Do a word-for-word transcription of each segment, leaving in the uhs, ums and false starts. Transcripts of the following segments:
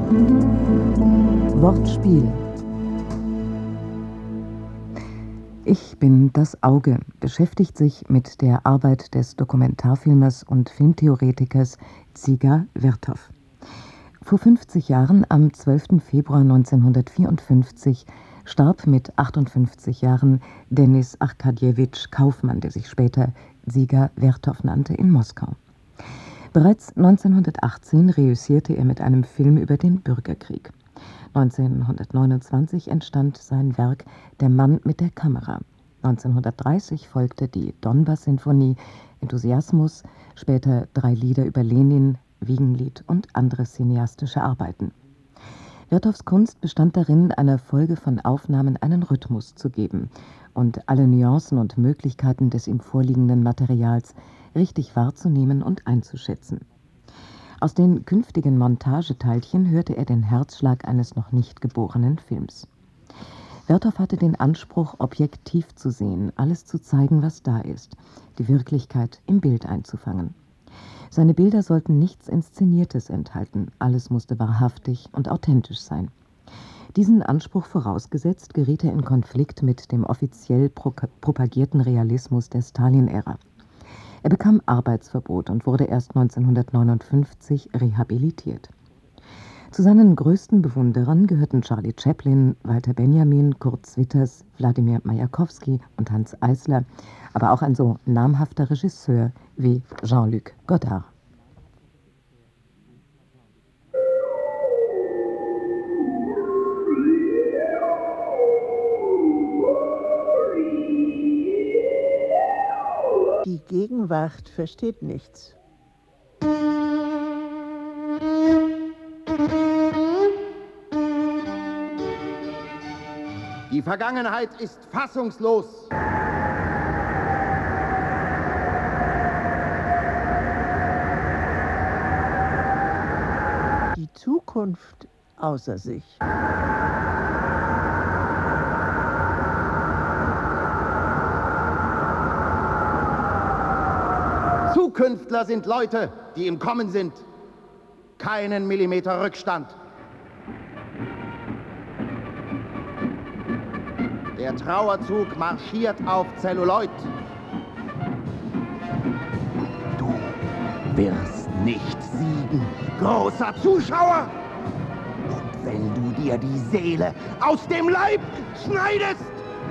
Wortspiel. Ich bin das Auge beschäftigt sich mit der Arbeit des Dokumentarfilmers und Filmtheoretikers Dziga Vertov. Vor fünfzig Jahren, am zwölften Februar neunzehnhundertvierundfünfzig, starb mit achtundfünfzig Jahren Denis Arkadjewitsch Kaufmann, der sich später Dziga Vertov nannte, in Moskau. Bereits neunzehnhundertachtzehn reüssierte er mit einem Film über den Bürgerkrieg. neunzehnhundertneunundzwanzig entstand sein Werk Der Mann mit der Kamera. neunzehnhundertdreißig folgte die Donbass-Sinfonie, Enthusiasmus, später drei Lieder über Lenin, Wiegenlied und andere cineastische Arbeiten. Vertovs Kunst bestand darin, einer Folge von Aufnahmen einen Rhythmus zu geben und alle Nuancen und Möglichkeiten des ihm vorliegenden Materials richtig wahrzunehmen und einzuschätzen. Aus den künftigen Montageteilchen hörte er den Herzschlag eines noch nicht geborenen Films. Vertov hatte den Anspruch, objektiv zu sehen, alles zu zeigen, was da ist, die Wirklichkeit im Bild einzufangen. Seine Bilder sollten nichts Inszeniertes enthalten, alles musste wahrhaftig und authentisch sein. Diesen Anspruch vorausgesetzt, geriet er in Konflikt mit dem offiziell pro- propagierten Realismus der Stalin-Ära. Er bekam Arbeitsverbot und wurde erst neunzehnhundertneunundfünfzig rehabilitiert. Zu seinen größten Bewunderern gehörten Charlie Chaplin, Walter Benjamin, Kurt Schwitters, Wladimir Majakowski und Hans Eisler, aber auch ein so namhafter Regisseur wie Jean-Luc Godard. Die Gegenwart versteht nichts. Die Vergangenheit ist fassungslos. Die Zukunft außer sich. Zukünftler sind Leute, die im Kommen sind. Keinen Millimeter Rückstand. Der Trauerzug marschiert auf Zelluloid. Du wirst nicht siegen, großer Zuschauer. Und wenn du dir die Seele aus dem Leib schneidest,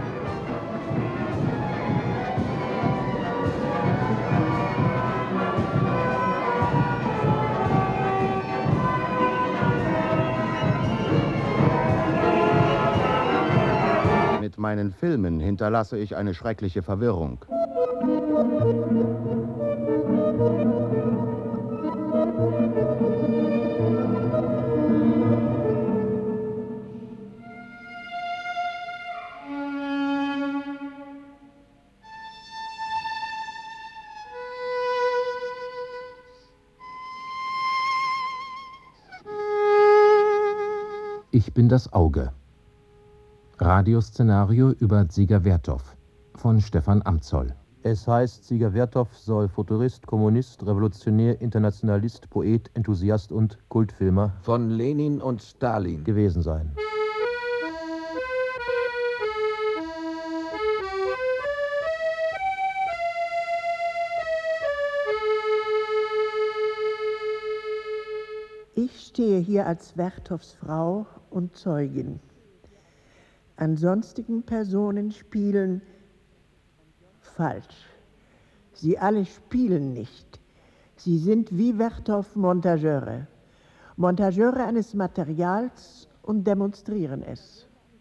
mit meinen Filmen hinterlasse ich eine schreckliche Verwirrung. Ich bin das Auge. Radioszenario über Dziga Vertov von Stefan Amzoll. Es heißt, Dziga Vertov soll Futurist, Kommunist, Revolutionär, Internationalist, Poet, Enthusiast und Kultfilmer von Lenin und Stalin gewesen sein. Ich stehe hier als Vertovs Frau und Zeugin. An sonstigen Personen spielen falsch. Sie alle spielen nicht. Sie sind wie Vertov Montageure. Montageure eines Materials und demonstrieren es.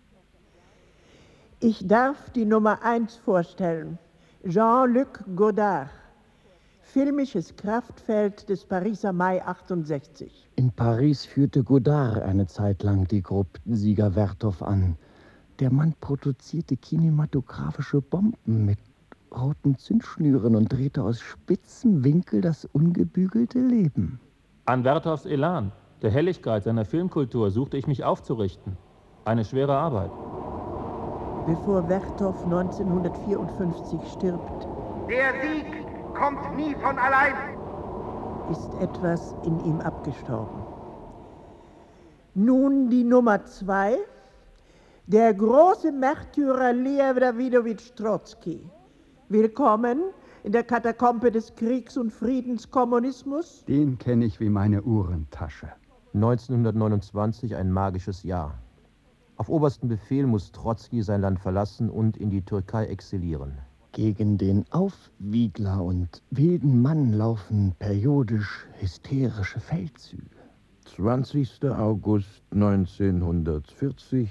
Ich darf die Nummer eins vorstellen. Jean-Luc Godard. Filmisches Kraftfeld des Pariser Mai achtundsechzig. In Paris führte Godard eine Zeit lang die Gruppe Dziga Vertov an. Der Mann produzierte kinematografische Bomben mit roten Zündschnüren und drehte aus spitzem Winkel das ungebügelte Leben. An Vertovs Elan, der Helligkeit seiner Filmkultur, suchte ich mich aufzurichten. Eine schwere Arbeit. Bevor Vertov neunzehnhundertvierundfünfzig stirbt, der Sieg kommt nie von allein. Ist etwas in ihm abgestorben. Nun die Nummer zwei, der große Märtyrer Lev Davidowitsch Trotzki. Willkommen in der Katakombe des Kriegs- und Friedenskommunismus. Den kenne ich wie meine Uhrentasche. neunzehnhundertneunundzwanzig, ein magisches Jahr. Auf obersten Befehl muss Trotzki sein Land verlassen und in die Türkei exilieren. Gegen den Aufwiegler und wilden Mann laufen periodisch hysterische Feldzüge. zwanzigster August neunzehnhundertvierzig.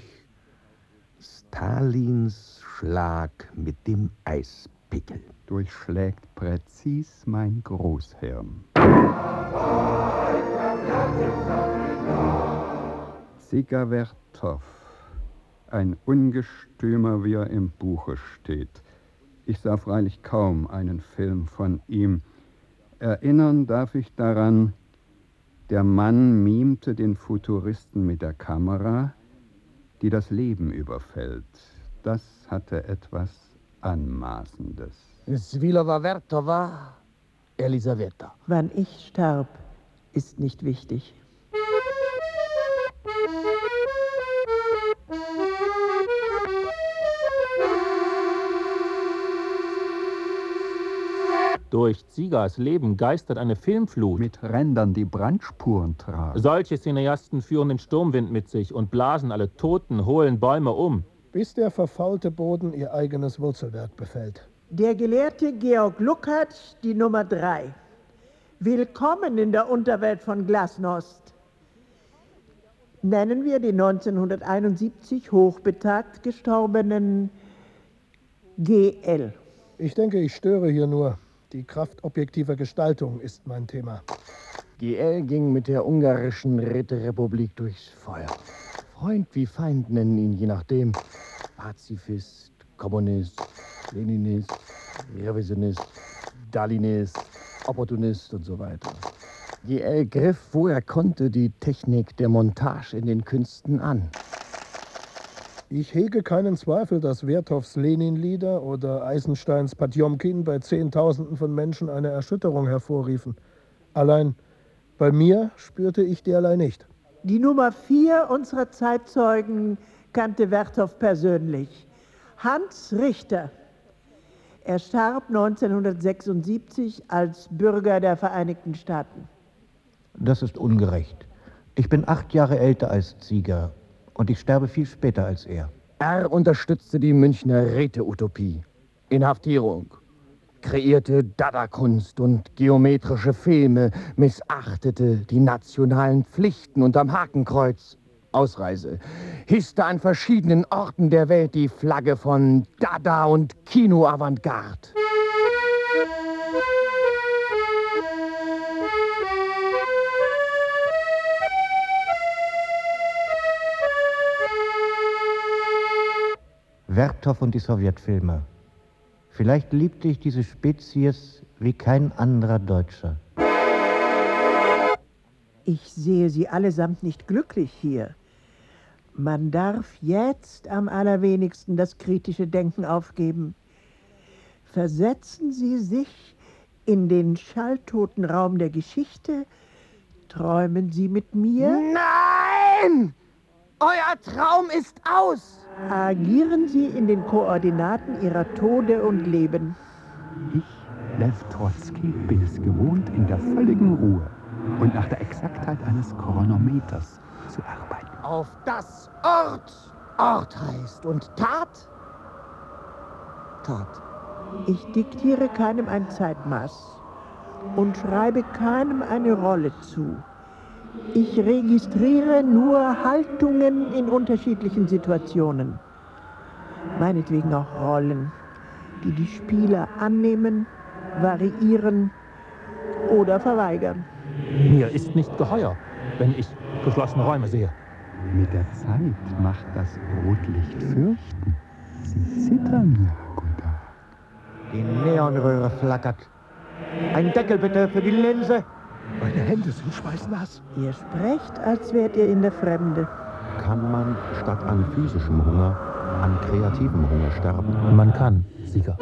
Stalins Schlag mit dem Eispickel. Durchschlägt präzis mein Großhirn. Dziga Vertov. Ein Ungestümer, wie er im Buche steht. Ich sah freilich kaum einen Film von ihm. Erinnern darf ich daran, der Mann mimte den Futuristen mit der Kamera, die das Leben überfällt. Das hatte etwas Anmaßendes. Svilova Vertova, Elisaveta. Wann ich starb, ist nicht wichtig. Durch Dzigas Leben geistert eine Filmflut. Mit Rändern, die Brandspuren tragen. Solche Cineasten führen den Sturmwind mit sich und blasen alle Toten, hohlen Bäume um. Bis der verfaulte Boden ihr eigenes Wurzelwerk befällt. Der Gelehrte Georg Lukács, die Nummer drei. Willkommen in der Unterwelt von Glasnost. Nennen wir den neunzehnhunderteinundsiebzig hochbetagt gestorbenen G L. Ich denke, ich störe hier nur. Die Kraft objektiver Gestaltung ist mein Thema. G L ging mit der ungarischen Räterepublik durchs Feuer. Freund wie Feind nennen ihn je nachdem. Pazifist, Kommunist, Leninist, Revisionist, Stalinist, Opportunist und so weiter. G L griff, wo er konnte, die Technik der Montage in den Künsten an. Ich hege keinen Zweifel, dass Vertovs Lenin-Lieder oder Eisensteins Potjomkin bei Zehntausenden von Menschen eine Erschütterung hervorriefen. Allein bei mir spürte ich derlei nicht. Die Nummer vier unserer Zeitzeugen kannte Vertov persönlich. Hans Richter. Er starb neunzehnhundertsechsundsiebzig als Bürger der Vereinigten Staaten. Das ist ungerecht. Ich bin acht Jahre älter als Dziga und ich sterbe viel später als er. Er unterstützte die Münchner Räte-Utopie. Inhaftierung, kreierte Dada-Kunst und geometrische Filme, missachtete die nationalen Pflichten unterm Hakenkreuz. Ausreise, hisste an verschiedenen Orten der Welt die Flagge von Dada und Kino-Avantgarde. Vertov und die Sowjetfilme. Vielleicht liebte ich diese Spezies wie kein anderer Deutscher. Ich sehe Sie allesamt nicht glücklich hier. Man darf jetzt am allerwenigsten das kritische Denken aufgeben. Versetzen Sie sich in den schalltoten Raum der Geschichte. Träumen Sie mit mir. Nein! Euer Traum ist aus! Agieren Sie in den Koordinaten Ihrer Tode und Leben. Ich, Lev Trotzki, bin es gewohnt, in der völligen Ruhe und nach der Exaktheit eines Chronometers zu arbeiten. Auf das Ort! Ort heißt und Tat? Tat. Ich diktiere keinem ein Zeitmaß und schreibe keinem eine Rolle zu. Ich registriere nur Haltungen in unterschiedlichen Situationen. Meinetwegen auch Rollen, die die Spieler annehmen, variieren oder verweigern. Mir ist nicht geheuer, wenn ich geschlossene Räume sehe. Mit der Zeit macht das Rotlicht fürchten. Sie zittern, Jagoda. Die Neonröhre flackert. Ein Deckel bitte für die Linse. Meine Hände sind schweißnass. Ihr sprecht, als wärt ihr in der Fremde. Kann man statt an physischem Hunger an kreativem Hunger sterben? Man kann, Sieger.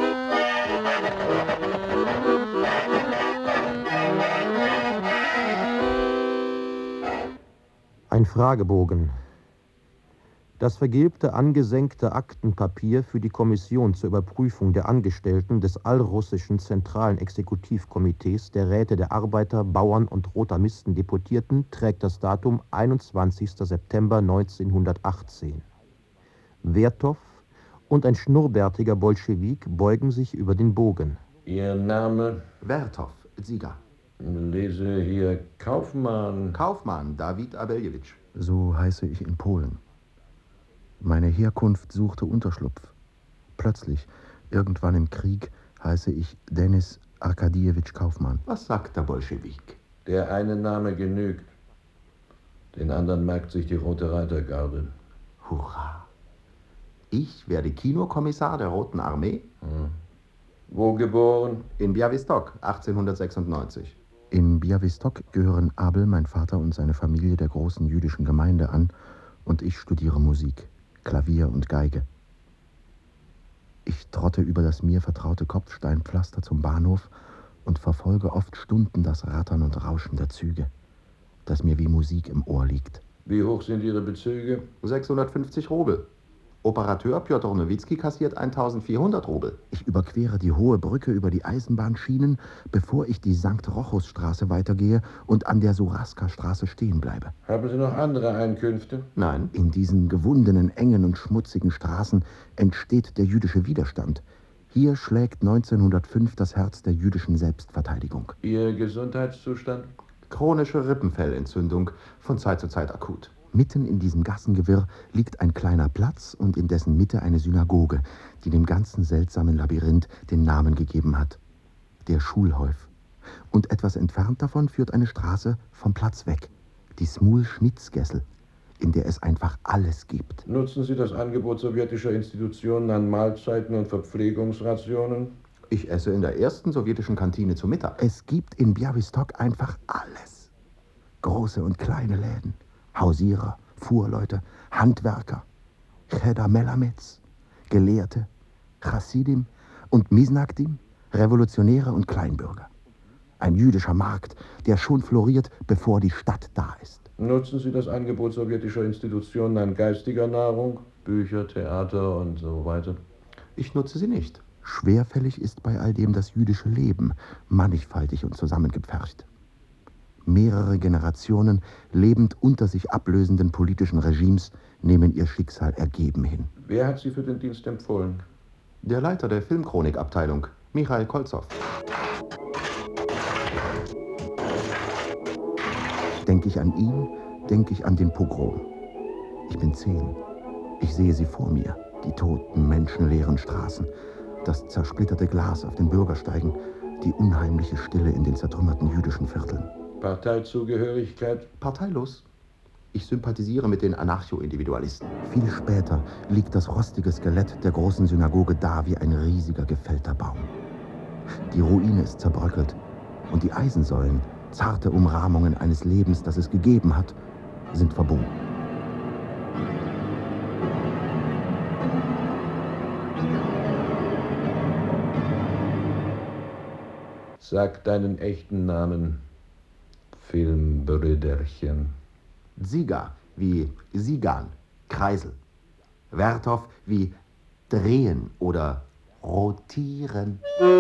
Ein Ein Fragebogen. Das vergilbte, angesenkte Aktenpapier für die Kommission zur Überprüfung der Angestellten des allrussischen Zentralen Exekutivkomitees der Räte der Arbeiter, Bauern und Rotamisten Deputierten trägt das Datum einundzwanzigster September neunzehnhundertachtzehn. Werthoff und ein schnurrbärtiger Bolschewik beugen sich über den Bogen. Ihr Name? Werthoff, Sieger. Lese hier Kaufmann. Kaufmann, David Abeljewitsch. So heiße ich in Polen. Meine Herkunft suchte Unterschlupf. Plötzlich, irgendwann im Krieg, heiße ich Denis Arkadjewitsch Kaufmann. Was sagt der Bolschewik? Der eine Name genügt. Den anderen merkt sich die Rote Reitergarde. Hurra! Ich werde Kinokommissar der Roten Armee? Hm. Wo geboren? In Białystok, achtzehnhundertsechsundneunzig. In Białystok gehören Abel, mein Vater und seine Familie der großen jüdischen Gemeinde an und ich studiere Musik, Klavier und Geige. Ich trotte über das mir vertraute Kopfsteinpflaster zum Bahnhof und verfolge oft Stunden das Rattern und Rauschen der Züge, das mir wie Musik im Ohr liegt. Wie hoch sind Ihre Bezüge? sechshundertfünfzig Rubel. Operateur Pjotr Nowitzki kassiert eintausendvierhundert Rubel. Ich überquere die hohe Brücke über die Eisenbahnschienen, bevor ich die Sankt Rochus-Straße weitergehe und an der Suraska-Straße stehen bleibe. Haben Sie noch andere Einkünfte? Nein. In diesen gewundenen, engen und schmutzigen Straßen entsteht der jüdische Widerstand. Hier schlägt neunzehnhundertfünf das Herz der jüdischen Selbstverteidigung. Ihr Gesundheitszustand? Chronische Rippenfellentzündung, von Zeit zu Zeit akut. Mitten in diesem Gassengewirr liegt ein kleiner Platz und in dessen Mitte eine Synagoge, die dem ganzen seltsamen Labyrinth den Namen gegeben hat. Der Schulhof. Und etwas entfernt davon führt eine Straße vom Platz weg. Die Smul-Schmitz-Gessel, in der es einfach alles gibt. Nutzen Sie das Angebot sowjetischer Institutionen an Mahlzeiten und Verpflegungsrationen? Ich esse in der ersten sowjetischen Kantine zu Mittag. Es gibt in Białystok einfach alles. Große und kleine Läden. Hausierer, Fuhrleute, Handwerker, Cheder Melametz, Gelehrte, Chassidim und Misnagdim, Revolutionäre und Kleinbürger. Ein jüdischer Markt, der schon floriert, bevor die Stadt da ist. Nutzen Sie das Angebot sowjetischer Institutionen an geistiger Nahrung, Bücher, Theater und so weiter? Ich nutze sie nicht. Schwerfällig ist bei all dem das jüdische Leben, mannigfaltig und zusammengepfercht. Mehrere Generationen lebend unter sich ablösenden politischen Regimes nehmen ihr Schicksal ergeben hin. Wer hat Sie für den Dienst empfohlen? Der Leiter der Filmchronikabteilung, Michail Kolzow. Denke ich an ihn, denke ich an den Pogrom. Ich bin zehn. Ich sehe sie vor mir, die toten, menschenleeren Straßen, das zersplitterte Glas auf den Bürgersteigen, die unheimliche Stille in den zertrümmerten jüdischen Vierteln. Parteizugehörigkeit? Parteilos. Ich sympathisiere mit den Anarcho-Individualisten. Viel später liegt das rostige Skelett der großen Synagoge da wie ein riesiger gefällter Baum. Die Ruine ist zerbröckelt und die Eisensäulen, zarte Umrahmungen eines Lebens, das es gegeben hat, sind verbogen. Sag deinen echten Namen. Filmbrüderchen. Sieger wie Sigan, Kreisel. Werthoff wie drehen oder rotieren.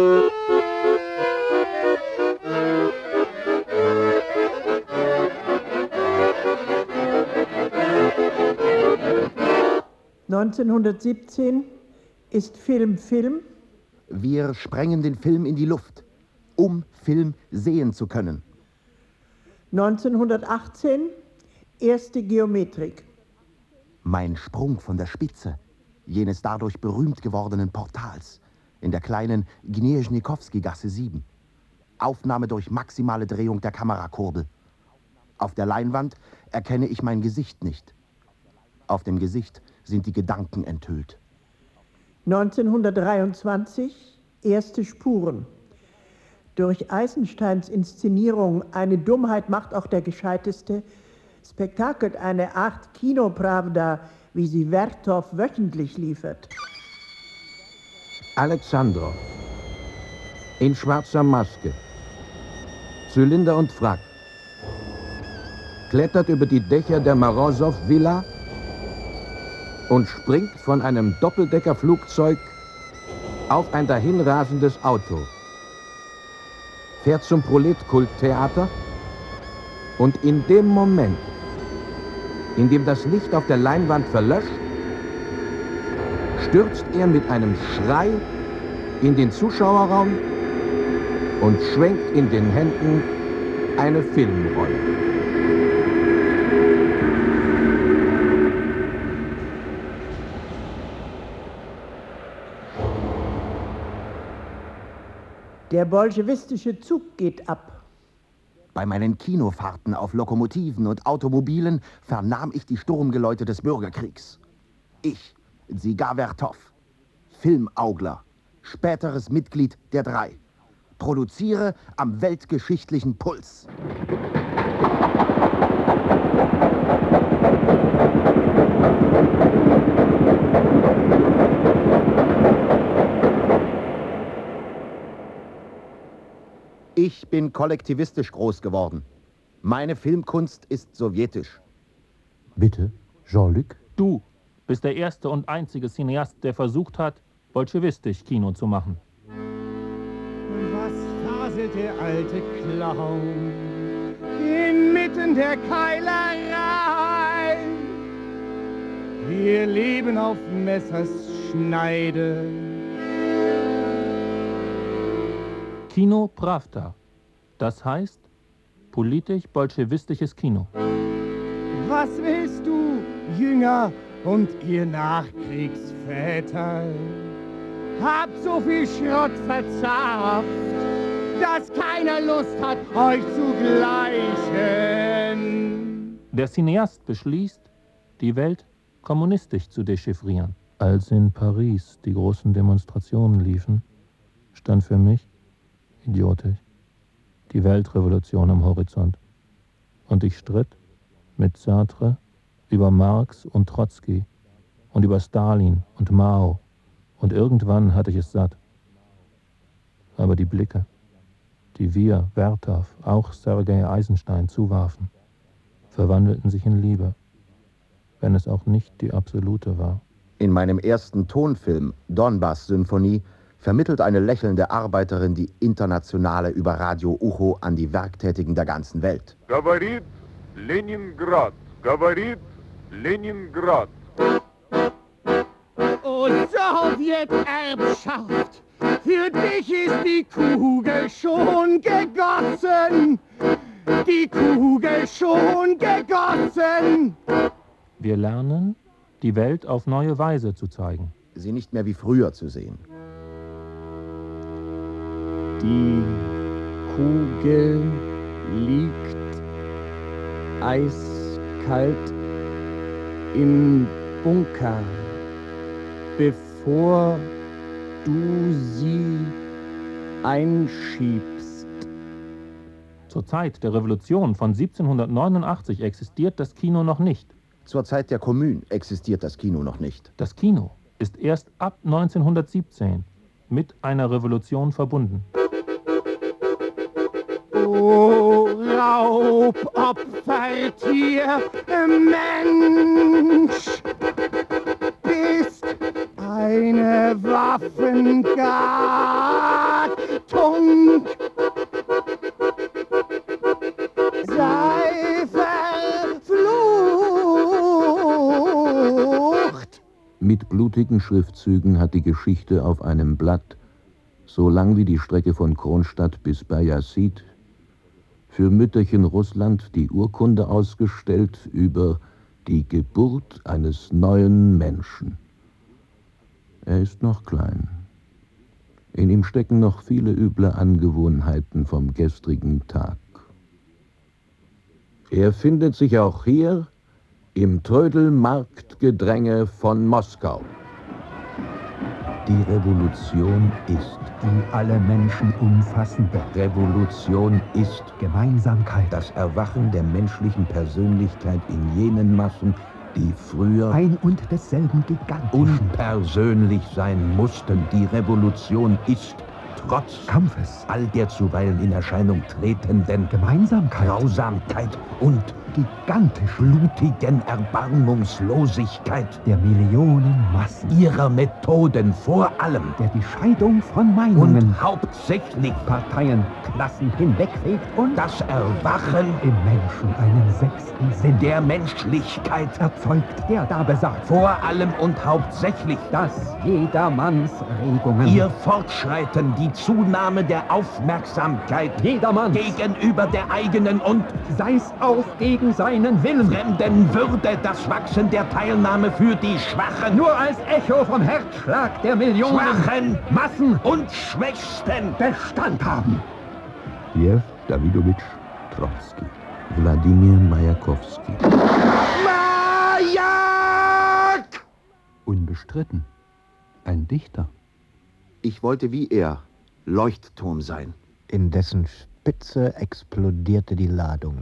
neunzehnhundertsiebzehn ist Film Film. Wir sprengen den Film in die Luft, um Film sehen zu können. neunzehnhundertachtzehn, erste Geometrik. Mein Sprung von der Spitze, jenes dadurch berühmt gewordenen Portals, in der kleinen Gnieżnikowski-Gasse sieben. Aufnahme durch maximale Drehung der Kamerakurbel. Auf der Leinwand erkenne ich mein Gesicht nicht. Auf dem Gesicht sind die Gedanken enthüllt. neunzehnhundertdreiundzwanzig, erste Spuren. Durch Eisensteins Inszenierung Eine Dummheit macht auch der Gescheiteste spektakelt eine Art Kinopravda, wie sie Werthoff wöchentlich liefert. Alexandrow. In schwarzer Maske. Zylinder und Frack. klettert über die Dächer der Morosow-Villa und springt von einem Doppeldeckerflugzeug auf ein dahinrasendes Auto, fährt zum Proletkult-Theater und in dem Moment, in dem das Licht auf der Leinwand verlöscht, stürzt er mit einem Schrei in den Zuschauerraum und schwenkt in den Händen eine Filmrolle. Der bolschewistische Zug geht ab. Bei meinen Kinofahrten auf Lokomotiven und Automobilen vernahm ich die Sturmgeläute des Bürgerkriegs. Ich, Dziga Vertov, Filmaugler, späteres Mitglied der Drei, produziere am weltgeschichtlichen Puls. Ich bin kollektivistisch groß geworden. Meine Filmkunst ist sowjetisch. Bitte, Jean-Luc? Du bist der erste und einzige Cineast, der versucht hat, bolschewistisch Kino zu machen. Was faselt der alte Clown inmitten der Keilerei? Wir leben auf Messers Schneide. Kino Pravda. Das heißt politisch-bolschewistisches Kino. Was willst du, Jünger und ihr Nachkriegsväter? Habt so viel Schrott verzapft, dass keiner Lust hat, euch zu gleichen. Der Cineast beschließt, die Welt kommunistisch zu dechiffrieren. Als in Paris die großen Demonstrationen liefen, stand für mich, idiotisch, die Weltrevolution am Horizont. Und ich stritt mit Sartre über Marx und Trotzki und über Stalin und Mao. Und irgendwann hatte ich es satt. Aber die Blicke, die wir, Vertov, auch Sergei Eisenstein zuwarfen, verwandelten sich in Liebe, wenn es auch nicht die absolute war. In meinem ersten Tonfilm, Donbass-Symphonie, vermittelt eine lächelnde Arbeiterin die internationale über Radio Ucho an die Werktätigen der ganzen Welt. Говорит Leningrad, говорит Leningrad. O Sowjeterbschaft, für dich ist die Kugel schon gegossen, die Kugel schon gegossen. Wir lernen, die Welt auf neue Weise zu zeigen. Sie nicht mehr wie früher zu sehen. Die Kugel liegt eiskalt im Bunker, bevor du sie einschiebst. Zur Zeit der Revolution von siebzehnhundertneunundachtzig existiert das Kino noch nicht. Zur Zeit der Kommune existiert das Kino noch nicht. Das Kino ist erst ab neunzehnhundertsiebzehn mit einer Revolution verbunden. O Raubopfertier, Mensch, bist eine Waffengattung. Sei verflucht. Mit blutigen Schriftzügen hat die Geschichte auf einem Blatt, so lang wie die Strecke von Kronstadt bis Bayazid, für Mütterchen Russland die Urkunde ausgestellt über die Geburt eines neuen Menschen. Er ist noch klein. In ihm stecken noch viele üble Angewohnheiten vom gestrigen Tag. Er findet sich auch hier im Trödelmarktgedränge von Moskau. Die Revolution ist die alle Menschen umfassende Revolution ist Gemeinsamkeit, das Erwachen der menschlichen Persönlichkeit in jenen Massen, die früher ein und desselben gigantischen unpersönlich sein mussten. Die Revolution ist trotz Kampfes, all der zuweilen in Erscheinung tretenden Gemeinsamkeit, Grausamkeit und gigantisch blutigen Erbarmungslosigkeit der Millionen Massen, ihrer Methoden vor allem, der die Scheidung von Meinungen und hauptsächlich Parteien, Klassen hinwegfegt und das Erwachen im Menschen einen sechsten Sinn der Menschlichkeit erzeugt, der da besagt, vor allem und hauptsächlich, dass jedermanns Regungen, ihr Fortschreiten, die Zunahme der Aufmerksamkeit jedermanns gegenüber der eigenen und, sei es auch gegen seinen Willen, fremden Würde, das Wachsen der Teilnahme für die Schwachen, nur als Echo vom Herzschlag der Millionen Schwachen Massen und Schwächsten Bestand haben. Lew Dawidowitsch Trotzki. Wladimir Majakowski. Majak! Unbestritten. Ein Dichter. Ich wollte wie er Leuchtturm sein. In dessen Spitze explodierte die Ladung.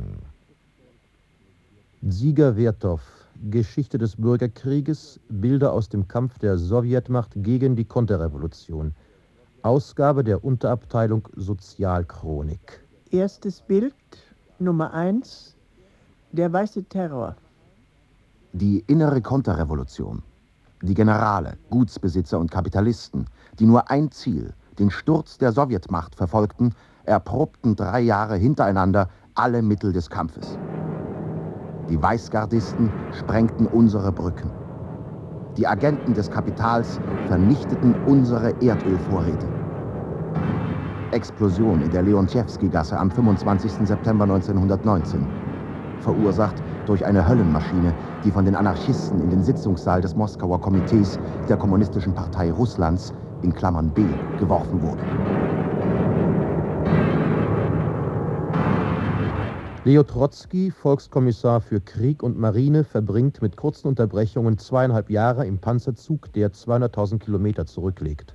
Sieger Werthof, Geschichte des Bürgerkrieges, Bilder aus dem Kampf der Sowjetmacht gegen die Konterrevolution. Ausgabe der Unterabteilung Sozialchronik. Erstes Bild, Nummer eins, der weiße Terror. Die innere Konterrevolution. Die Generale, Gutsbesitzer und Kapitalisten, die nur ein Ziel, den Sturz der Sowjetmacht verfolgten, erprobten drei Jahre hintereinander alle Mittel des Kampfes. Die Weißgardisten sprengten unsere Brücken. Die Agenten des Kapitals vernichteten unsere Erdölvorräte. Explosion in der Leontjewski-Gasse am fünfundzwanzigsten September neunzehnhundertneunzehn. Verursacht durch eine Höllenmaschine, die von den Anarchisten in den Sitzungssaal des Moskauer Komitees der Kommunistischen Partei Russlands, in Klammern B, geworfen wurde. Leo Trotzki, Volkskommissar für Krieg und Marine, verbringt mit kurzen Unterbrechungen zweieinhalb Jahre im Panzerzug, der zweihunderttausend Kilometer zurücklegt.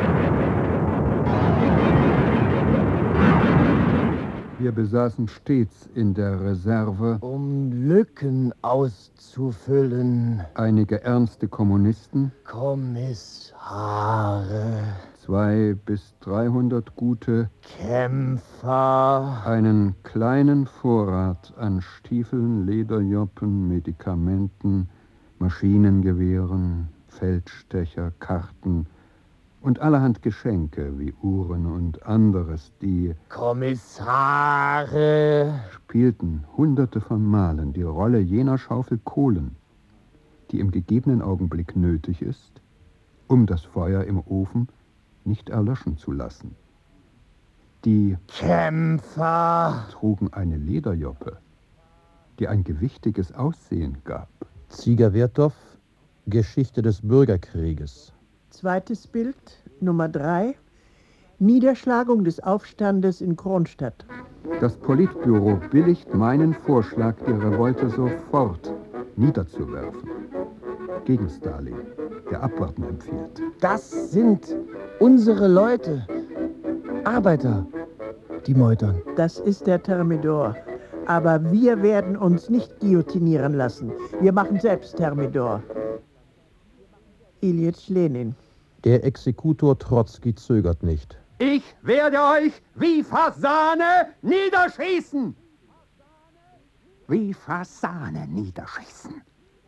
Wir besaßen stets in der Reserve, um Lücken auszufüllen, einige ernste Kommunisten, Kommissare, zwei bis dreihundert gute Kämpfer, einen kleinen Vorrat an Stiefeln, Lederjoppen, Medikamenten, Maschinengewehren, Feldstecher, Karten und allerhand Geschenke wie Uhren und anderes, die Kommissare spielten hunderte von Malen die Rolle jener Schaufel Kohlen, die im gegebenen Augenblick nötig ist, um das Feuer im Ofen nicht erlöschen zu lassen. Die Kämpfer trugen eine Lederjoppe, die ein gewichtiges Aussehen gab. Sieger Werthof, Geschichte des Bürgerkrieges. Zweites Bild, Nummer drei, Niederschlagung des Aufstandes in Kronstadt. Das Politbüro billigt meinen Vorschlag, die Revolte sofort niederzuwerfen. Gegen Stalin, der Abwarten empfiehlt. Das sind unsere Leute, Arbeiter, die meutern. Das ist der Thermidor. Aber wir werden uns nicht guillotinieren lassen. Wir machen selbst Thermidor. Iljitsch Lenin. Der Exekutor Trotzki zögert nicht. Ich werde euch wie Fasane niederschießen! Wie Fasane niederschießen.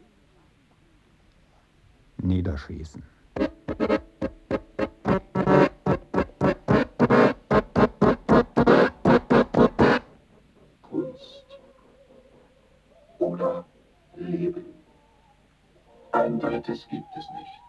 Niederschießen. Kunst oder Leben. Ein drittes gibt es nicht.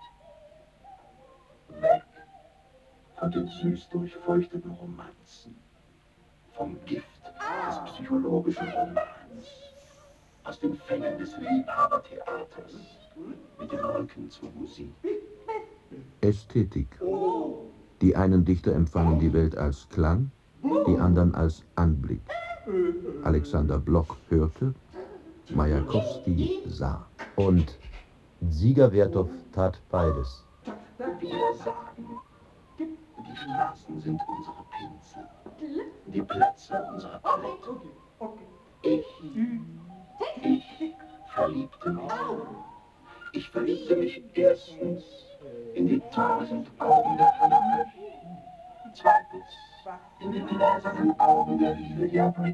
Weg von den süß durchfeuchteten Romanzen, vom Gift des psychologischen Romans, aus den Fängen des Liebhabertheaters, mit dem Rücken zur Musik. Ästhetik. Die einen Dichter empfangen die Welt als Klang, die anderen als Anblick. Alexander Blok hörte, Majakowski sah. Und Sieger Werthof tat beides. Wir sagen, die Straßen sind unsere Pinsel, die Plätze unsere Palette. Ich, ich verliebte mich. Ich verliebte mich erstens in die tausend Augen der Hannah, Zweitens, in die gläsernen Augen der Liebe ihr Blick.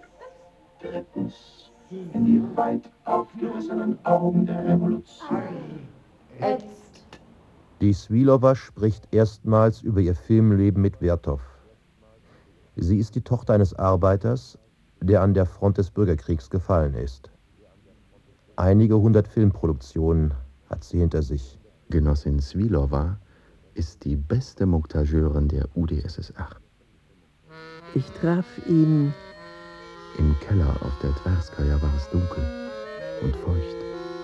Drittens, in die weit aufgerissenen Augen der Revolution. Die Swilowa spricht erstmals über ihr Filmleben mit Werthof. Sie ist die Tochter eines Arbeiters, der an der Front des Bürgerkriegs gefallen ist. Einige hundert Filmproduktionen hat sie hinter sich. Genossin Swilowa ist die beste Montageurin der U d S S R. Ich traf ihn. Im Keller auf der Twerskaja war es dunkel und feucht.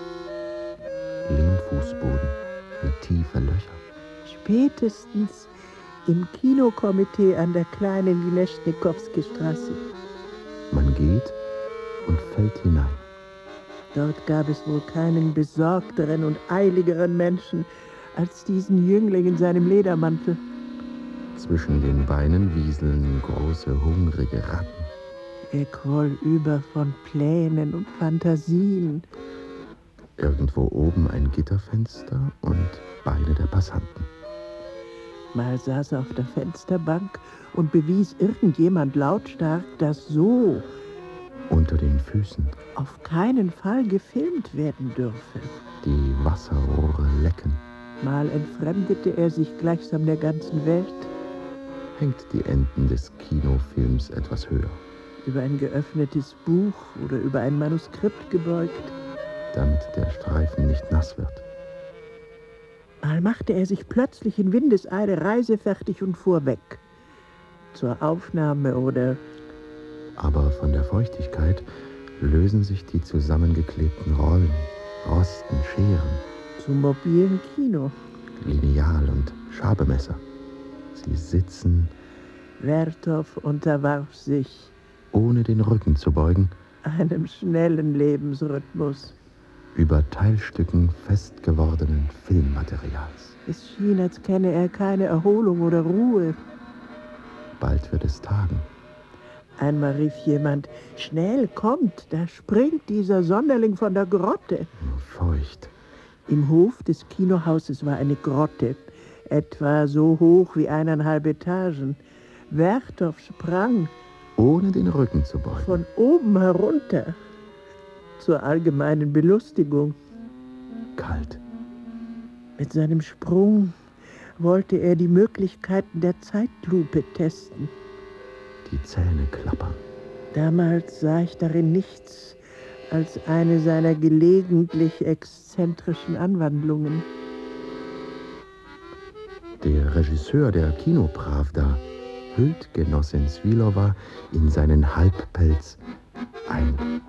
Lehmfußboden und tiefe Löcher. Spätestens im Kinokomitee an der kleinen Lineschnikowski-Straße. Man geht und fällt hinein. Dort gab es wohl keinen besorgteren und eiligeren Menschen als diesen Jüngling in seinem Ledermantel. Zwischen den Beinen wieseln große, hungrige Ratten. Er quoll über von Plänen und Fantasien. Irgendwo oben ein Gitterfenster und Beine der Passanten. Mal saß er auf der Fensterbank und bewies irgendjemand lautstark, dass so unter den Füßen auf keinen Fall gefilmt werden dürfe. Die Wasserrohre lecken. Mal entfremdete er sich gleichsam der ganzen Welt. Hängt die Enden des Kinofilms etwas höher. Über ein geöffnetes Buch oder über ein Manuskript gebeugt. Damit der Streifen nicht nass wird. Mal machte er sich plötzlich in Windeseile reisefertig und fuhr weg. Zur Aufnahme oder... Aber von der Feuchtigkeit lösen sich die zusammengeklebten Rollen, rosten Scheren. Zum mobilen Kino. Lineal und Schabemesser. Sie sitzen... Werthof unterwarf sich... ohne den Rücken zu beugen... einem schnellen Lebensrhythmus. Über Teilstücken fest gewordenen Filmmaterials. Es schien, als kenne er keine Erholung oder Ruhe. Bald wird es tagen. Einmal rief jemand, schnell, kommt, da springt dieser Sonderling von der Grotte. Feucht. Im Hof des Kinohauses war eine Grotte, etwa so hoch wie eineinhalb Etagen. Werthof sprang, ohne den Rücken zu beugen, von oben herunter, zur allgemeinen Belustigung. Kalt. Mit seinem Sprung wollte er die Möglichkeiten der Zeitlupe testen. Die Zähne klappern. Damals sah ich darin nichts als eine seiner gelegentlich exzentrischen Anwandlungen. Der Regisseur der Kinopravda hüllt Genossin Swilowa in seinen Halbpelz ein.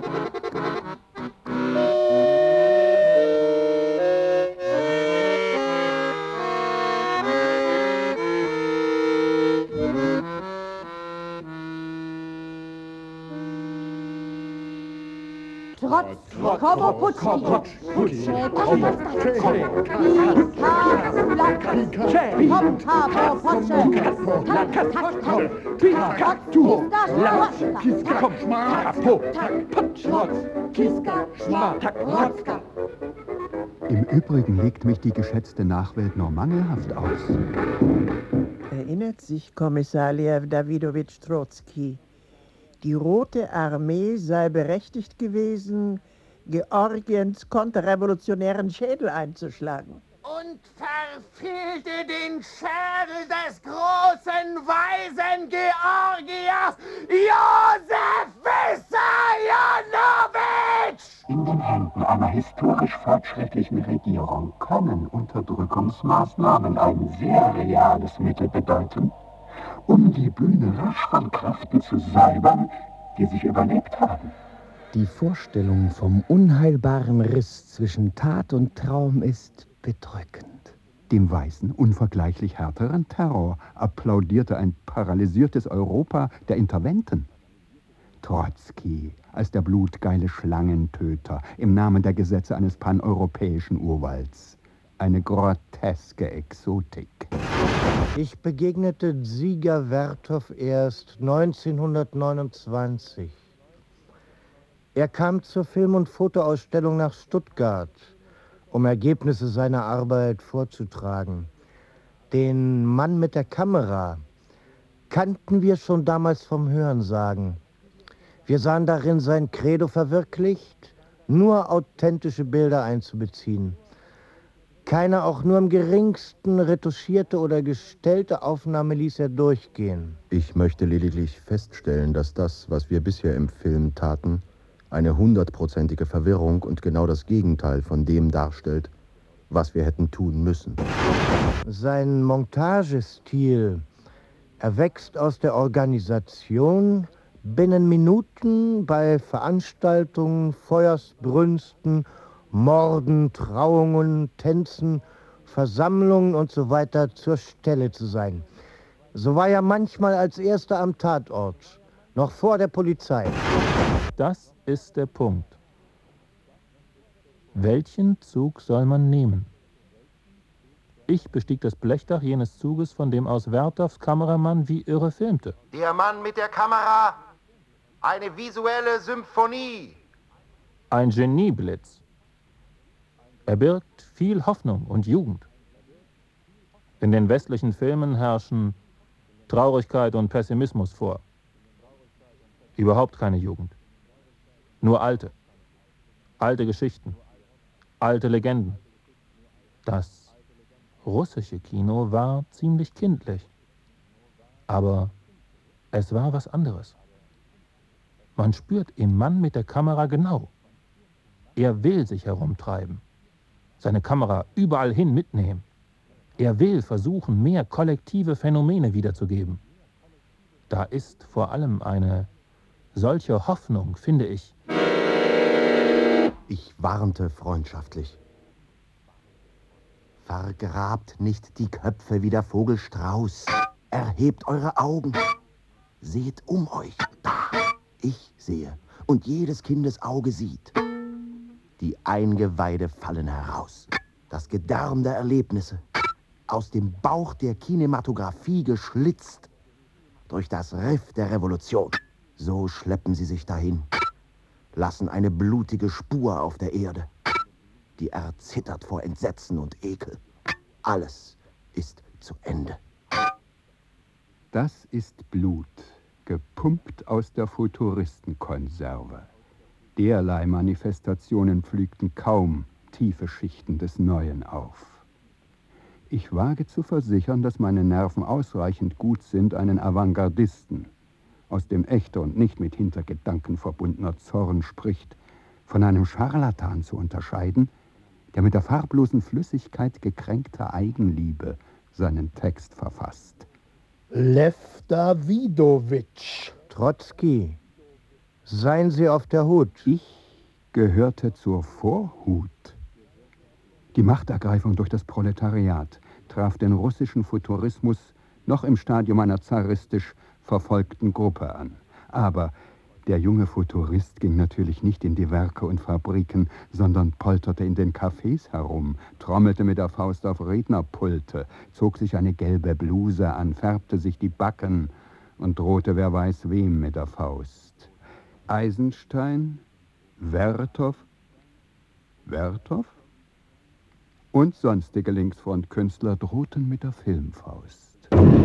Trotz Kowoputski, Im Übrigen legt mich die geschätzte Nachwelt nur mangelhaft aus. Erinnert sich Kommissar Lev Davidowitsch Trotzki, die Rote Armee sei berechtigt gewesen, Georgiens konterrevolutionären Schädel einzuschlagen. Und verfehlte den Schädel des großen, weisen Georgiers, Josef Wissarionowitsch! In den Händen einer historisch fortschrittlichen Regierung können Unterdrückungsmaßnahmen ein sehr reales Mittel bedeuten, um die Bühne rasch von Kräften zu säubern, die sich überlebt haben. Die Vorstellung vom unheilbaren Riss zwischen Tat und Traum ist bedrückend. Dem weißen, unvergleichlich härteren Terror applaudierte ein paralysiertes Europa der Interventen. Trotzki als der blutgeile Schlangentöter im Namen der Gesetze eines paneuropäischen Urwalds. Eine groteske Exotik. Ich begegnete Sieger Werthof erst neunzehnhundertneunundzwanzig. Er kam zur Film- und Fotoausstellung nach Stuttgart, um Ergebnisse seiner Arbeit vorzutragen. Den Mann mit der Kamera kannten wir schon damals vom Hörensagen. Wir sahen darin sein Credo verwirklicht, nur authentische Bilder einzubeziehen. Keine auch nur im geringsten retuschierte oder gestellte Aufnahme ließ er durchgehen. Ich möchte lediglich feststellen, dass das, was wir bisher im Film taten, eine hundertprozentige Verwirrung und genau das Gegenteil von dem darstellt, was wir hätten tun müssen. Sein Montagestil erwächst aus der Organisation, binnen Minuten bei Veranstaltungen, Feuersbrünsten, Morden, Trauungen, Tänzen, Versammlungen und so weiter zur Stelle zu sein. So war er manchmal als Erster am Tatort, noch vor der Polizei. Das ist der Punkt. Welchen Zug soll man nehmen? Ich bestieg das Blechdach jenes Zuges, von dem aus Werthoffs Kameramann wie irre filmte. Der Mann mit der Kamera, eine visuelle Symphonie. Ein Genieblitz. Er birgt viel Hoffnung und Jugend. In den westlichen Filmen herrschen Traurigkeit und Pessimismus vor. Überhaupt keine Jugend. Nur alte. Alte Geschichten. Alte Legenden. Das russische Kino war ziemlich kindlich. Aber es war was anderes. Man spürt im Mann mit der Kamera genau. Er will sich herumtreiben. Seine Kamera überall hin mitnehmen. Er will versuchen, mehr kollektive Phänomene wiederzugeben. Da ist vor allem eine solche Hoffnung, finde ich. Ich warnte freundschaftlich. Vergrabt nicht die Köpfe wie der Vogel Strauß. Erhebt eure Augen. Seht um euch. Da. Ich sehe. Und jedes Kindesauge sieht. Die Eingeweide fallen heraus. Das Gedärm der Erlebnisse. Aus dem Bauch der Kinematografie geschlitzt. Durch das Riff der Revolution. So schleppen sie sich dahin. Lassen eine blutige Spur auf der Erde. Die erzittert vor Entsetzen und Ekel. Alles ist zu Ende. Das ist Blut, gepumpt aus der Futuristenkonserve. Derlei Manifestationen pflügten kaum tiefe Schichten des Neuen auf. Ich wage zu versichern, dass meine Nerven ausreichend gut sind, einen Avantgardisten, aus dem echter und nicht mit Hintergedanken verbundener Zorn spricht, von einem Scharlatan zu unterscheiden, der mit der farblosen Flüssigkeit gekränkter Eigenliebe seinen Text verfasst. Lew Dawidowitsch. Trotzki, seien Sie auf der Hut. Ich gehörte zur Vorhut. Die Machtergreifung durch das Proletariat traf den russischen Futurismus noch im Stadium einer zaristisch verfolgten Gruppe an. Aber der junge Futurist ging natürlich nicht in die Werke und Fabriken, sondern polterte in den Cafés herum, trommelte mit der Faust auf Rednerpulte, zog sich eine gelbe Bluse an, färbte sich die Backen und drohte wer weiß wem mit der Faust. Eisenstein, Werthoff, Werthoff und sonstige Linksfrontkünstler drohten mit der Filmfaust.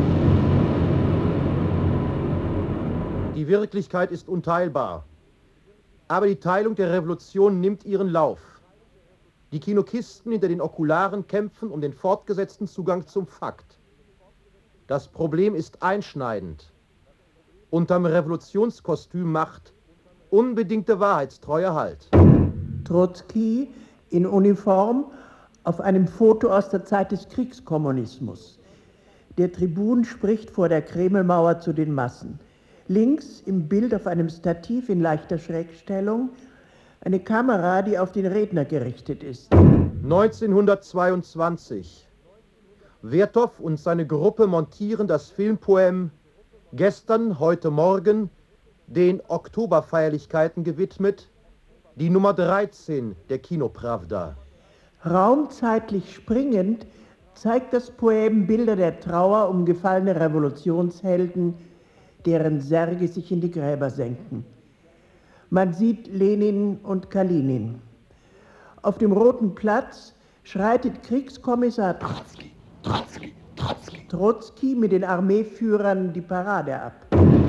Die Wirklichkeit ist unteilbar. Aber die Teilung der Revolution nimmt ihren Lauf. Die Kinokisten hinter den Okularen kämpfen um den fortgesetzten Zugang zum Fakt. Das Problem ist einschneidend. Unterm Revolutionskostüm macht unbedingte Wahrheitstreue Halt. Trotzki in Uniform auf einem Foto aus der Zeit des Kriegskommunismus. Der Tribun spricht vor der Kremlmauer zu den Massen. Links im Bild auf einem Stativ in leichter Schrägstellung eine Kamera, die auf den Redner gerichtet ist. neunzehnhundertzweiundzwanzig. Werthoff und seine Gruppe montieren das Filmpoem Gestern, heute, morgen den Oktoberfeierlichkeiten gewidmet, die Nummer dreizehn der Kinopravda. Raumzeitlich springend zeigt das Poem Bilder der Trauer um gefallene Revolutionshelden, deren Särge sich in die Gräber senken. Man sieht Lenin und Kalinin. Auf dem Roten Platz schreitet Kriegskommissar Trotzki, Trotzki, Trotzki Trotzki mit den Armeeführern die Parade ab.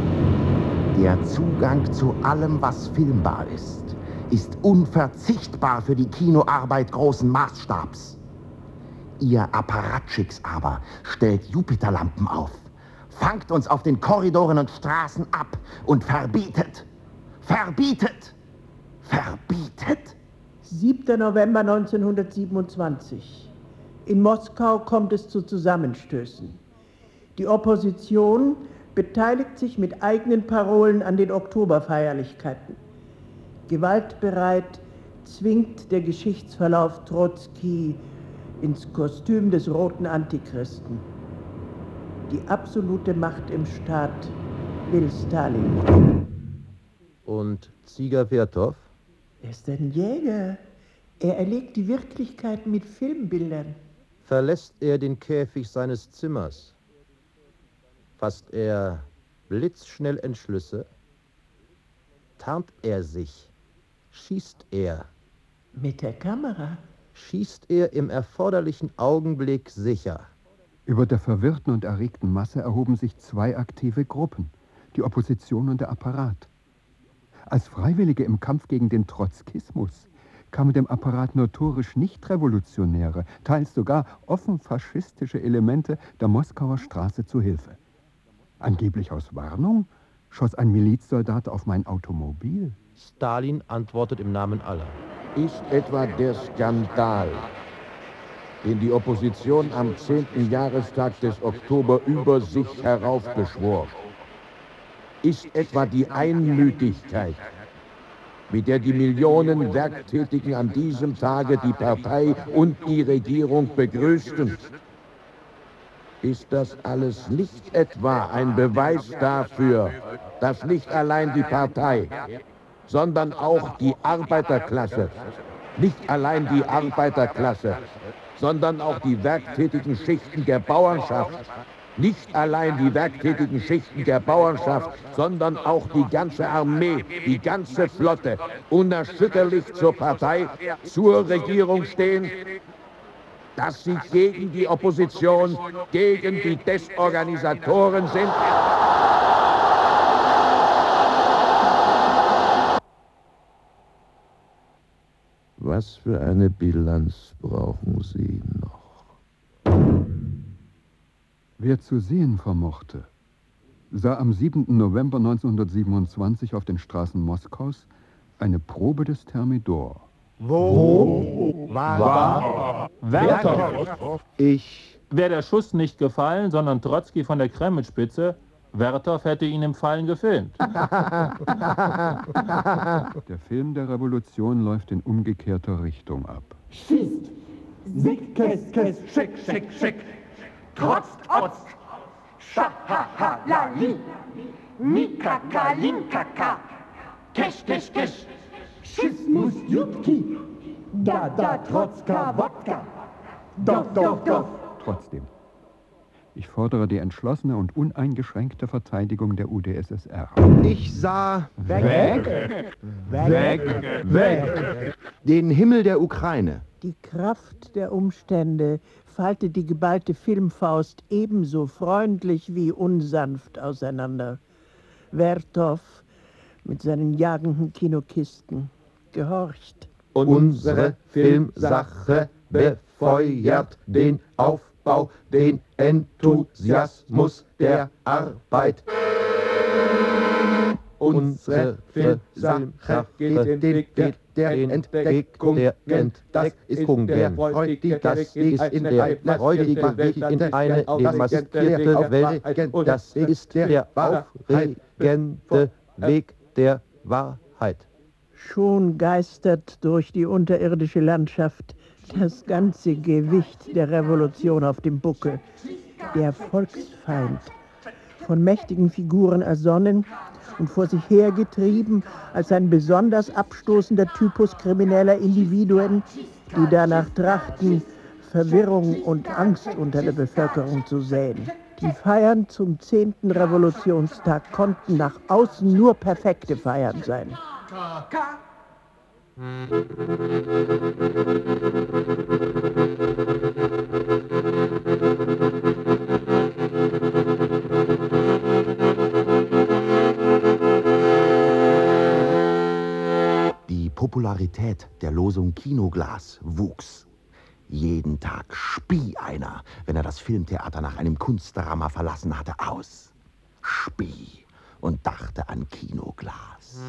Der Zugang zu allem, was filmbar ist, ist unverzichtbar für die Kinoarbeit großen Maßstabs. Ihr Apparatschicks aber stellt Jupiterlampen auf, fangt uns auf den Korridoren und Straßen ab und verbietet, verbietet, verbietet. siebter November neunzehnhundertsiebenundzwanzig. In Moskau kommt es zu Zusammenstößen. Die Opposition beteiligt sich mit eigenen Parolen an den Oktoberfeierlichkeiten. Gewaltbereit zwingt der Geschichtsverlauf Trotzki ins Kostüm des roten Antichristen. Die absolute Macht im Staat will Stalin. Und Ziga Vertov? Er ist ein Jäger. Er erlegt die Wirklichkeit mit Filmbildern. Verlässt er den Käfig seines Zimmers? Fasst er blitzschnell Entschlüsse? Tarnt er sich? Schießt er? Mit der Kamera? Schießt er im erforderlichen Augenblick sicher? Über der verwirrten und erregten Masse erhoben sich zwei aktive Gruppen, die Opposition und der Apparat. Als Freiwillige im Kampf gegen den Trotzkismus kamen dem Apparat notorisch nicht revolutionäre, teils sogar offen faschistische Elemente der Moskauer Straße zu Hilfe. Angeblich aus Warnung schoss ein Milizsoldat auf mein Automobil. Stalin antwortet im Namen aller. Ist etwa der Skandal, den die Opposition am zehnten Jahrestag des Oktober über sich heraufbeschwor, ist etwa die Einmütigkeit, mit der die Millionen Werktätigen an diesem Tage die Partei und die Regierung begrüßten, ist das alles nicht etwa ein Beweis dafür, dass nicht allein die Partei, sondern auch die Arbeiterklasse, nicht allein die Arbeiterklasse, sondern auch die werktätigen Schichten der Bauernschaft, nicht allein die werktätigen Schichten der Bauernschaft, sondern auch die ganze Armee, die ganze Flotte, unerschütterlich zur Partei, zur Regierung stehen, dass sie gegen die Opposition, gegen die Desorganisatoren sind. Was für eine Bilanz brauchen Sie noch? Wer zu sehen vermochte, sah am siebten November neunzehnhundertsiebenundzwanzig auf den Straßen Moskaus eine Probe des Thermidor. Wo? War? Vertov. Ich. Wäre der Schuss nicht gefallen, sondern Trotzki von der Kremlspitze, Vertov hätte ihn im Fallen gefilmt. Der Film der Revolution läuft in umgekehrter Richtung ab. Schießt! Sieg, kes, kes, schick, schick, schick! Trotz, trotz! Schahaha, lali! Mikaka, linkaka! Kesch, kesch, kesch! Schismus, Jutki! Da, da, Trotzka, Wodka! Doff, doff, doff! Trotzdem. Ich fordere die entschlossene und uneingeschränkte Verteidigung der U d S S R. Ich sah Weg, weg, weg, weg, den Himmel der Ukraine. Die Kraft der Umstände faltet die geballte Filmfaust ebenso freundlich wie unsanft auseinander. Vertov mit seinen jagenden Kinokisten gehorcht. Unsere Filmsache befeuert den Aufbau, den Enthusiasmus der Arbeit. Unsere Filmsache geht den Weg der Entdeckung, der das ist der freudige das ist in der freudigen Weg in eine demaskierte Welt, das ist der aufregende Weg der Wahrheit. Schon geistert durch die unterirdische Landschaft das ganze Gewicht der Revolution auf dem Buckel. Der Volksfeind, von mächtigen Figuren ersonnen und vor sich hergetrieben als ein besonders abstoßender Typus krimineller Individuen, die danach trachten, Verwirrung und Angst unter der Bevölkerung zu säen. Die Feiern zum zehnten Revolutionstag konnten nach außen nur perfekte Feiern sein. Popularität der Losung Kinoglas wuchs. Jeden Tag spie einer, wenn er das Filmtheater nach einem Kunstdrama verlassen hatte, aus. Spie und dachte an Kinoglas.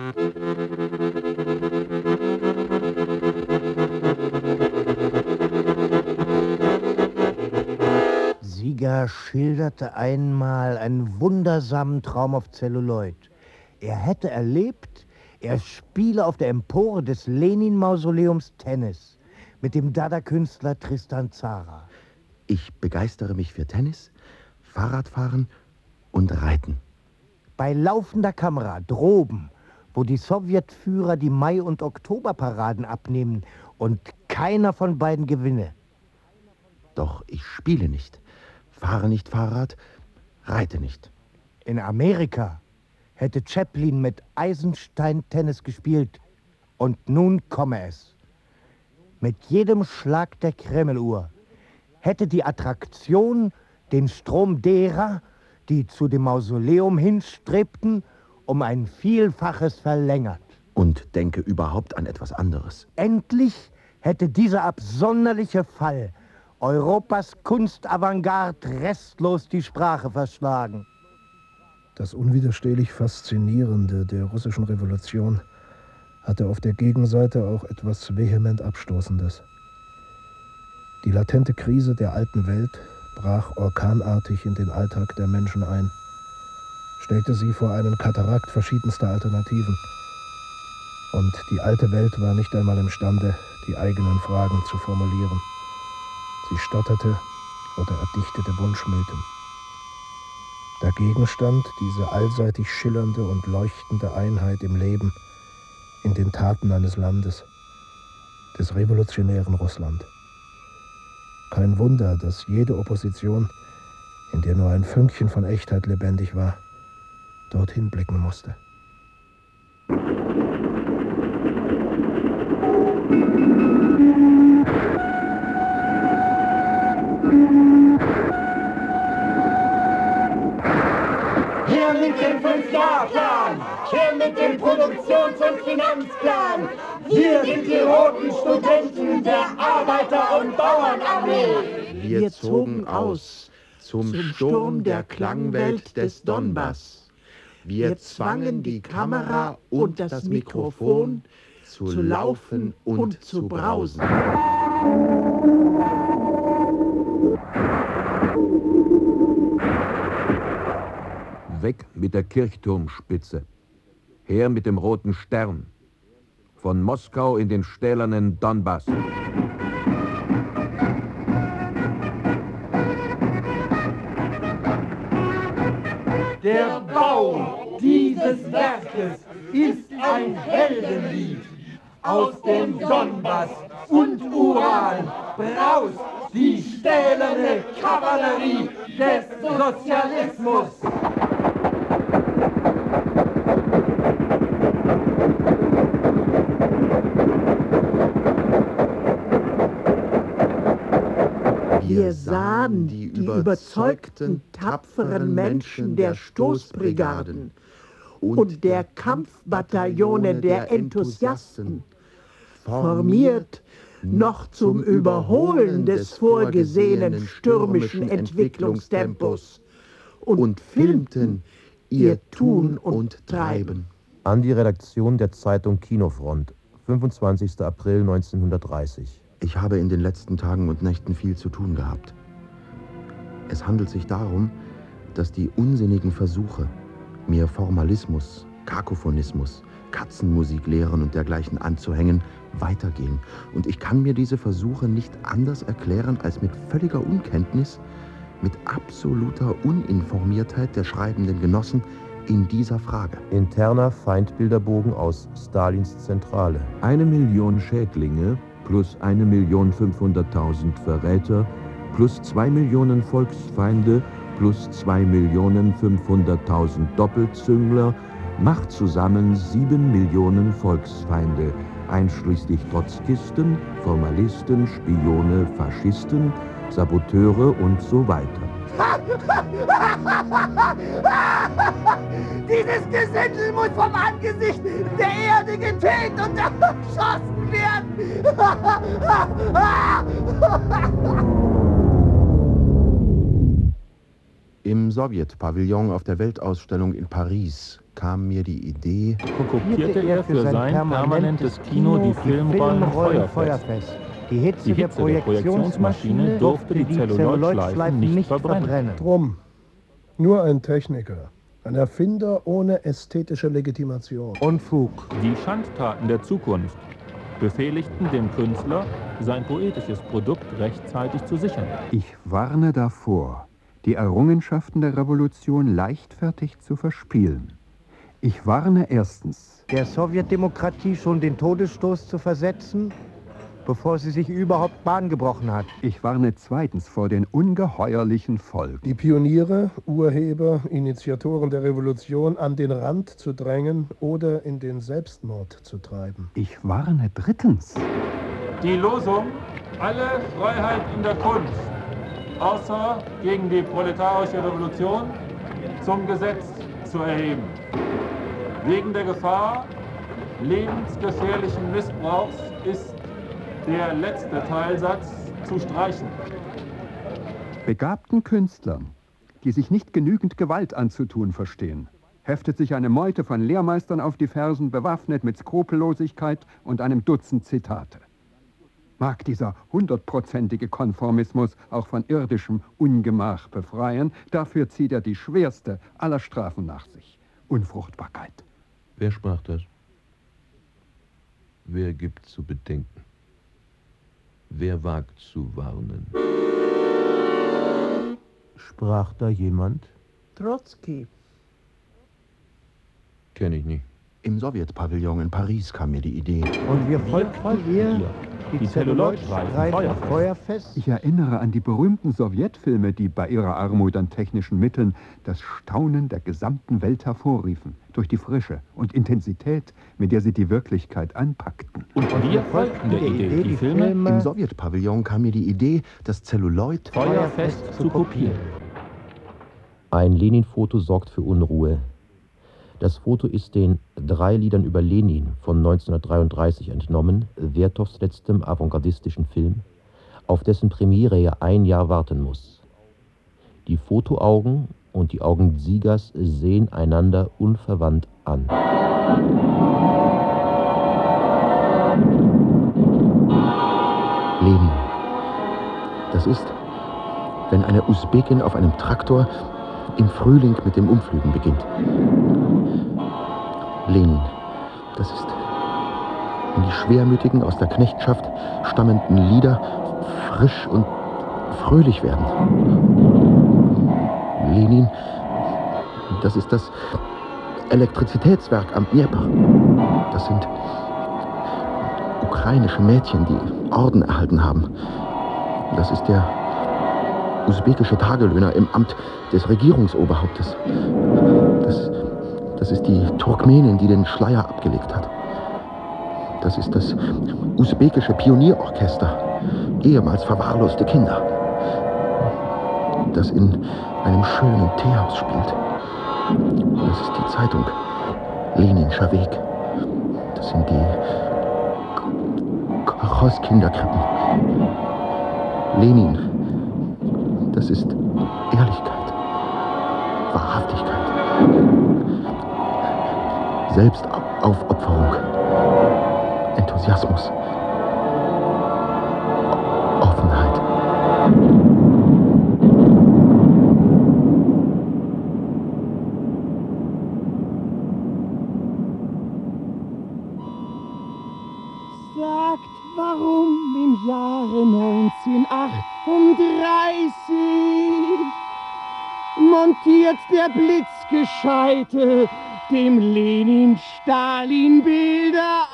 Sieger schilderte einmal einen wundersamen Traum auf Zelluloid. Er hätte erlebt, er spiele auf der Empore des Lenin-Mausoleums Tennis mit dem Dada-Künstler Tristan Tzara. Ich begeistere mich für Tennis, Fahrradfahren und Reiten. Bei laufender Kamera, droben, wo die Sowjetführer die Mai- und Oktoberparaden abnehmen und keiner von beiden gewinne. Doch ich spiele nicht, fahre nicht Fahrrad, reite nicht. In Amerika hätte Chaplin mit Eisenstein Tennis gespielt. Und nun komme es. Mit jedem Schlag der Kremluhr hätte die Attraktion den Strom derer, die zu dem Mausoleum hinstrebten, um ein Vielfaches verlängert. Und denke überhaupt an etwas anderes. Endlich hätte dieser absonderliche Fall Europas Kunstavantgarde restlos die Sprache verschlagen. Das unwiderstehlich Faszinierende der russischen Revolution hatte auf der Gegenseite auch etwas vehement Abstoßendes. Die latente Krise der alten Welt brach orkanartig in den Alltag der Menschen ein, stellte sie vor einen Katarakt verschiedenster Alternativen. Und die alte Welt war nicht einmal imstande, die eigenen Fragen zu formulieren. Sie stotterte oder erdichtete Wunschmythen. Dagegen stand diese allseitig schillernde und leuchtende Einheit im Leben, in den Taten eines Landes, des revolutionären Russland. Kein Wunder, dass jede Opposition, in der nur ein Fünkchen von Echtheit lebendig war, dorthin blicken musste. Her mit dem Fünf-Jahr-Plan, her mit dem Produktions- und Finanzplan. Wir sind die roten Studenten der Arbeiter- und Bauernarmee. Wir zogen aus zum Sturm der Klangwelt des Donbass. Wir zwangen die Kamera und das Mikrofon zu laufen und zu brausen. Weg mit der Kirchturmspitze. Her mit dem roten Stern. Von Moskau in den stählernen Donbass. Der Bau dieses Werkes ist ein Heldenlied. Aus dem Donbass und Uran braust die stählerne Kavallerie des Sozialismus. Wir sahen die überzeugten, tapferen Menschen der Stoßbrigaden und der Kampfbataillone der Enthusiasten, formiert noch zum Überholen des vorgesehenen stürmischen Entwicklungstempos, und filmten ihr Tun und Treiben. An die Redaktion der Zeitung Kinofront, fünfundzwanzigster April neunzehnhundertdreißig. Ich habe in den letzten Tagen und Nächten viel zu tun gehabt. Es handelt sich darum, dass die unsinnigen Versuche, mir Formalismus, Kakophonismus, Katzenmusiklehren und dergleichen anzuhängen, weitergehen. Und ich kann mir diese Versuche nicht anders erklären als mit völliger Unkenntnis, mit absoluter Uninformiertheit der schreibenden Genossen in dieser Frage. Interner Feindbilderbogen aus Stalins Zentrale. Eine Million Schädlinge plus eine Million fünfhunderttausend Verräter plus zwei Millionen Volksfeinde plus zwei Millionen fünfhunderttausend Doppelzüngler macht zusammen sieben Millionen Volksfeinde, einschließlich Trotzkisten, Formalisten, Spione, Faschisten, Saboteure und so weiter. Dieses Gesindel muss vom Angesicht der Erde getilgt und erschossen werden. Im Sowjetpavillon auf der Weltausstellung in Paris kam mir die Idee, kopierte er für sein permanentes Kino die Filmrollen Feuerfest. Die Hitze, Die Hitze der der Projektionsmaschine durfte die Zelluloidschleifen nicht verbrennen. Drum, nur ein Techniker, ein Erfinder ohne ästhetische Legitimation. Unfug. Die Schandtaten der Zukunft befehligten dem Künstler, sein poetisches Produkt rechtzeitig zu sichern. Ich warne davor, die Errungenschaften der Revolution leichtfertig zu verspielen. Ich warne erstens, Der Sowjetdemokratie schon den Todesstoß zu versetzen, bevor sie sich überhaupt Bahn gebrochen hat. Ich warne zweitens vor den ungeheuerlichen Folgen. Die Pioniere, Urheber, Initiatoren der Revolution an den Rand zu drängen oder in den Selbstmord zu treiben. Ich warne drittens, Die Losung, alle Freiheit in der Kunst, außer gegen die proletarische Revolution, zum Gesetz zu erheben. Wegen der Gefahr lebensgefährlichen Missbrauchs ist der letzte Teilsatz zu streichen. begabten Künstlern, die sich nicht genügend Gewalt anzutun verstehen, heftet sich eine Meute von Lehrmeistern auf die Fersen, bewaffnet mit Skrupellosigkeit und einem Dutzend Zitate. Mag dieser hundertprozentige Konformismus auch von irdischem Ungemach befreien, dafür zieht er die schwerste aller Strafen nach sich: Unfruchtbarkeit. Wer sprach das? Wer gibt zu bedenken? Wer wagt zu warnen? Sprach da jemand? Trotzki. Kenn ich nicht. Im Sowjetpavillon in Paris kam mir die Idee. Und wir folgten ihr, die Zelluloidstreifen auf Feuerfest. Ich erinnere an die berühmten Sowjetfilme, die bei ihrer Armut an technischen Mitteln das Staunen der gesamten Welt hervorriefen, durch die Frische und Intensität, mit der sie die Wirklichkeit anpackten. Und wir folgten der Idee, die Filme Im Sowjetpavillon kam mir die Idee, das Zelluloid Feuerfest zu kopieren. Ein Lenin-Foto sorgt für Unruhe. Das Foto ist den drei Liedern über Lenin von neunzehnhundertdreiunddreißig entnommen, Werthows letztem avantgardistischen Film, auf dessen Premiere er ein Jahr warten muss. Die Fotoaugen und die Augen Siegers sehen einander unverwandt an. Lenin. Das ist, wenn eine Usbekin auf einem Traktor im Frühling mit dem Umflügen beginnt. Lenin. Das ist, wenn die schwermütigen, aus der Knechtschaft stammenden Lieder frisch und fröhlich werden. Lenin. Das ist das Elektrizitätswerk am Dnieper. Das sind ukrainische Mädchen, die Orden erhalten haben. Das ist der usbekische Tagelöhner im Amt des Regierungsoberhauptes. Das, das ist die Turkmenin, die den Schleier abgelegt hat. Das ist das usbekische Pionierorchester, ehemals verwahrloste Kinder, das in einem schönen Teehaus spielt. Das ist die Zeitung Leninscher Weg. Das sind die Kolchos-Kinderkrippen. Lenin, das ist Ehrlichkeit, Wahrhaftigkeit, Selbstaufopferung, Enthusiasmus, Offenheit. Sagt, warum im Jahre neunzehnhundertachtunddreißig montiert der Blitzgescheite dem Lenin-Stalin-Bilder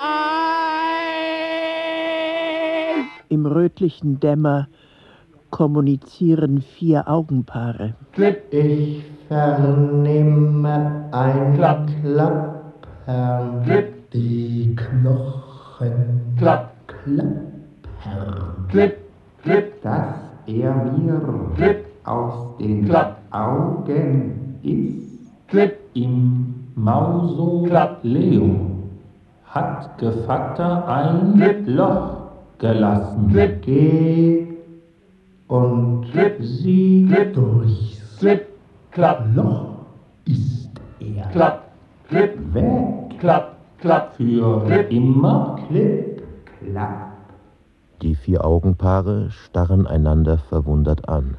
ein. Im rötlichen Dämmer kommunizieren vier Augenpaare. Ich vernehme ein Klapp. Klappern. Klipp. Die Knochen Klapp. klappern. Klipp, klipp, Dass er mir klipp, aus den Klapp. Augen ist Klipp. Im Mausoleum hat Gevatter ein Klipp. Loch gelassen. Klipp. Geht und Klipp. Sie Klipp. Durchs Klipp. Klapp. Loch ist er. Klapp. Klipp. Weg. Klapp. Klapp. Für Klipp. Immer. Klipp. Klapp. Die vier Augenpaare starren einander verwundert an.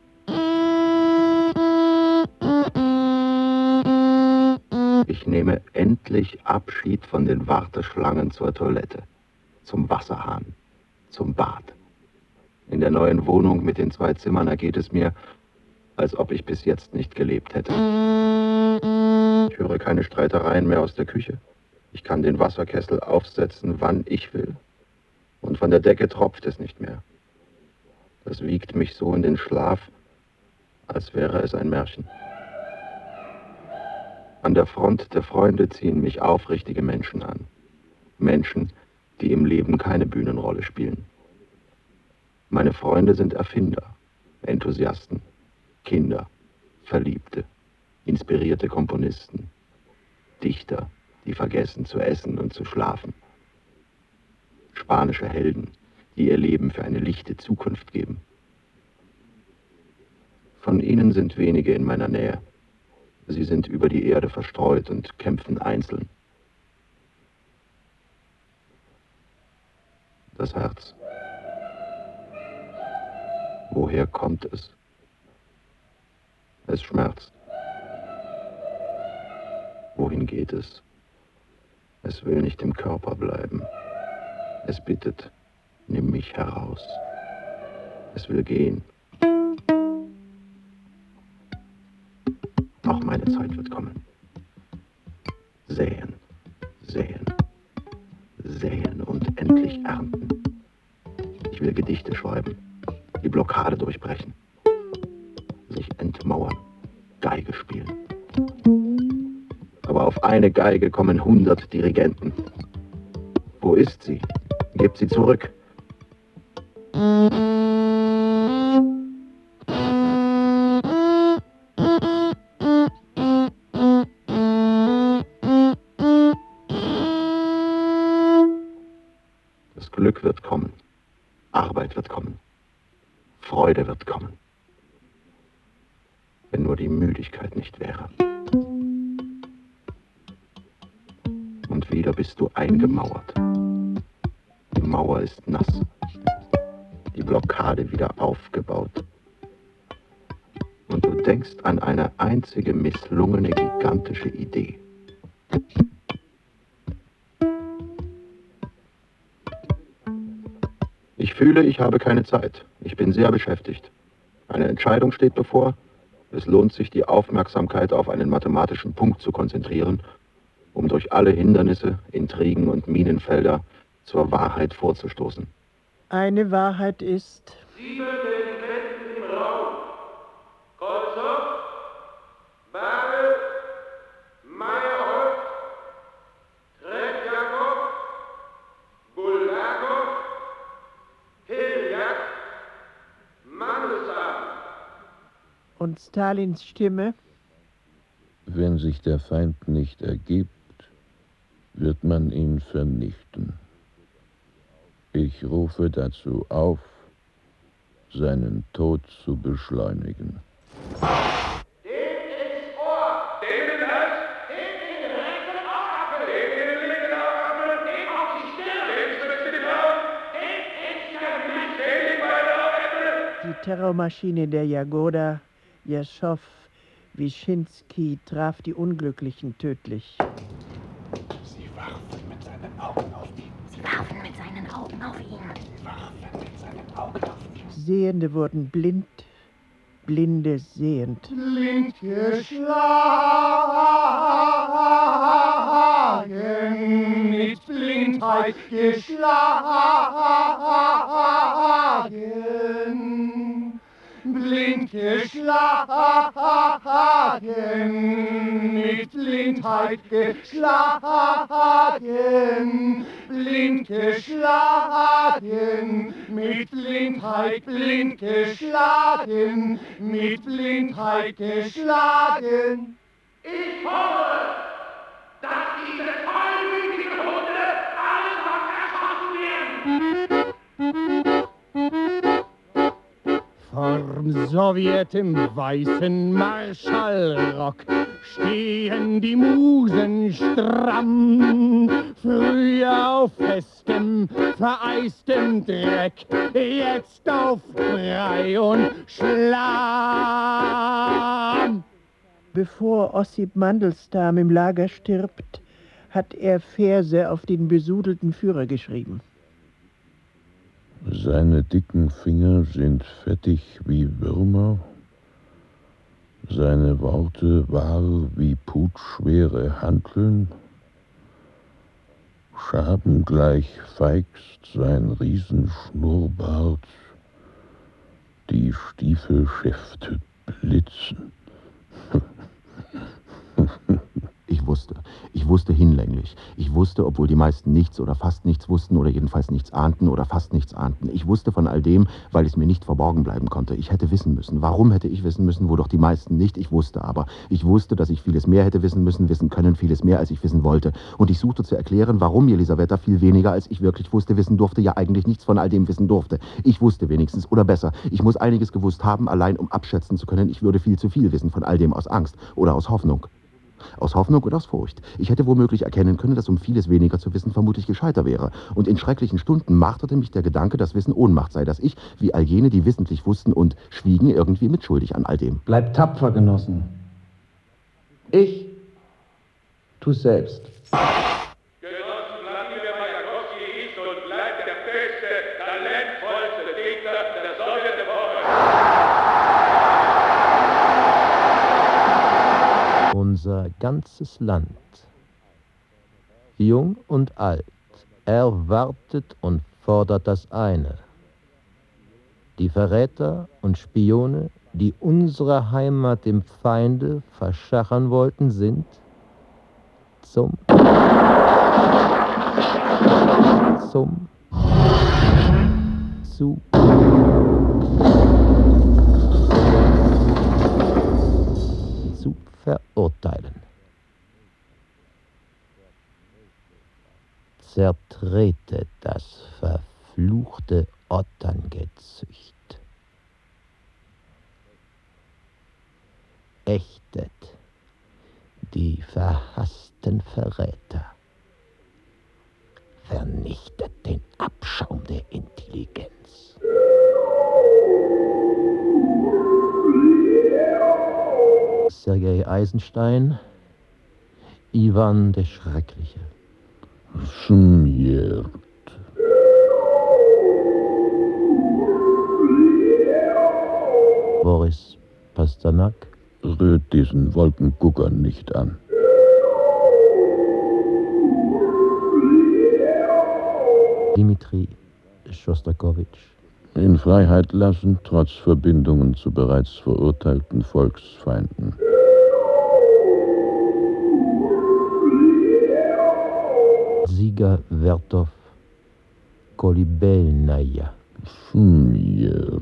Ich nehme endlich Abschied von den Warteschlangen zur Toilette, zum Wasserhahn, zum Bad. In der neuen Wohnung mit den zwei Zimmern ergeht es mir, als ob ich bis jetzt nicht gelebt hätte. Ich höre keine Streitereien mehr aus der Küche. Ich kann den Wasserkessel aufsetzen, wann ich will. Und von der Decke tropft es nicht mehr. Das wiegt mich so in den Schlaf, als wäre es ein Märchen. An der Front der Freunde ziehen mich aufrichtige Menschen an. Menschen, die im Leben keine Bühnenrolle spielen. Meine Freunde sind Erfinder, Enthusiasten, Kinder, Verliebte, inspirierte Komponisten, Dichter, die vergessen zu essen und zu schlafen. Spanische Helden, die ihr Leben für eine lichte Zukunft geben. Von ihnen sind wenige in meiner Nähe. Sie sind über die Erde verstreut und kämpfen einzeln. Das Herz. Woher kommt es? Es schmerzt. Wohin geht es? Es will nicht im Körper bleiben. Es bittet, nimm mich heraus. Es will gehen. Auch meine Zeit wird kommen. Säen, säen, säen und endlich ernten. Ich will Gedichte schreiben, die Blockade durchbrechen, sich entmauern, Geige spielen. Aber auf eine Geige kommen hundert Dirigenten. Wo ist sie? Gebt sie zurück. Das Glück wird kommen. Arbeit wird kommen. Freude wird kommen. Wenn nur die Müdigkeit nicht wäre. Und wieder bist du eingemauert. Die Mauer ist nass. Die Blockade wieder aufgebaut. Und du denkst an eine einzige misslungene, gigantische Idee. Ich fühle, ich habe keine Zeit. Ich bin sehr beschäftigt. Eine Entscheidung steht bevor. Es lohnt sich, die Aufmerksamkeit auf einen mathematischen Punkt zu konzentrieren, um durch alle Hindernisse, Intrigen und Minenfelder zur Wahrheit vorzustoßen. Eine Wahrheit ist... Sieben den Plätzen im Raum. Kolzow, Babel, Meyerhoff, Tretjakow, Bulgakov, Hiljak, Mandelstam. Und Stalins Stimme? Wenn sich der Feind nicht ergibt, wird man ihn vernichten. Ich rufe dazu auf, seinen Tod zu beschleunigen. Die Terrormaschine der Jagoda, Jeschow, Wyszynski traf die Unglücklichen tödlich. Sie warfen mit seinen Augen auf ihn. Sie warfen mit seinen Augen auf ihn. Sie warfen mit seinen Augen auf ihn. Sehende wurden blind, Blinde sehend. Blind geschlagen, mit Blindheit geschlagen, blind geschlagen, mit Blindheit geschlagen, blind geschlagen, mit Blindheit blind geschlagen, mit Blindheit geschlagen. Ich hoffe, dass diese tollmütigen Hunde allesamt erschossen werden. Vorm Sowjet im weißen Marschallrock stehen die Musen stramm. Früher auf festem, vereistem Dreck, jetzt auf Brei und Schlamm. Bevor Ossip Mandelstam im Lager stirbt, hat er Verse auf den besudelten Führer geschrieben. Seine dicken Finger sind fettig wie Würmer, seine Worte wahr wie putschwere Hanteln, schabengleich feigst sein Riesenschnurrbart, die Stiefelschäfte blitzen. Ich wusste, ich wusste hinlänglich. Ich wusste, obwohl die meisten nichts oder fast nichts wussten oder jedenfalls nichts ahnten oder fast nichts ahnten. Ich wusste von all dem, weil es mir nicht verborgen bleiben konnte. Ich hätte wissen müssen. Warum hätte ich wissen müssen, wo doch die meisten nicht? Ich wusste aber. Ich wusste, dass ich vieles mehr hätte wissen müssen, wissen können, vieles mehr, als ich wissen wollte. Und ich suchte zu erklären, warum Jelisaweta viel weniger, als ich wirklich wusste, wissen durfte, ja eigentlich nichts von all dem wissen durfte. Ich wusste wenigstens, oder besser, ich muss einiges gewusst haben, allein um abschätzen zu können, ich würde viel zu viel wissen von all dem aus Angst oder aus Hoffnung. Aus Hoffnung und aus Furcht. Ich hätte womöglich erkennen können, dass um vieles weniger zu wissen vermutlich gescheiter wäre. Und in schrecklichen Stunden marterte mich der Gedanke, dass Wissen Ohnmacht sei, dass ich, wie all jene, die wissentlich wussten und schwiegen, irgendwie mitschuldig an all dem. Bleibt tapfer, Genossen. Ich tu's selbst. Genossen Wladimir Majakowski ist und bleibt der beste, talentvollste Dichter der Sowjetepoche. Unser ganzes Land, jung und alt, erwartet und fordert das eine. Die Verräter und Spione, die unsere Heimat dem Feinde verschachern wollten, sind zum zum zu zu verurteilen. Zertrete das verfluchte Otterngezücht. Ächtet die verhassten Verräter. Vernichtet den Abschaum der Intelligenz. Sergei Eisenstein, Iwan der Schreckliche. Smert. Boris Pasternak. Rührt diesen Wolkengucker nicht an. Dimitri Schostakowitsch. In Freiheit lassen, trotz Verbindungen zu bereits verurteilten Volksfeinden. Sieger Vertov Kolibelnaya. Smert.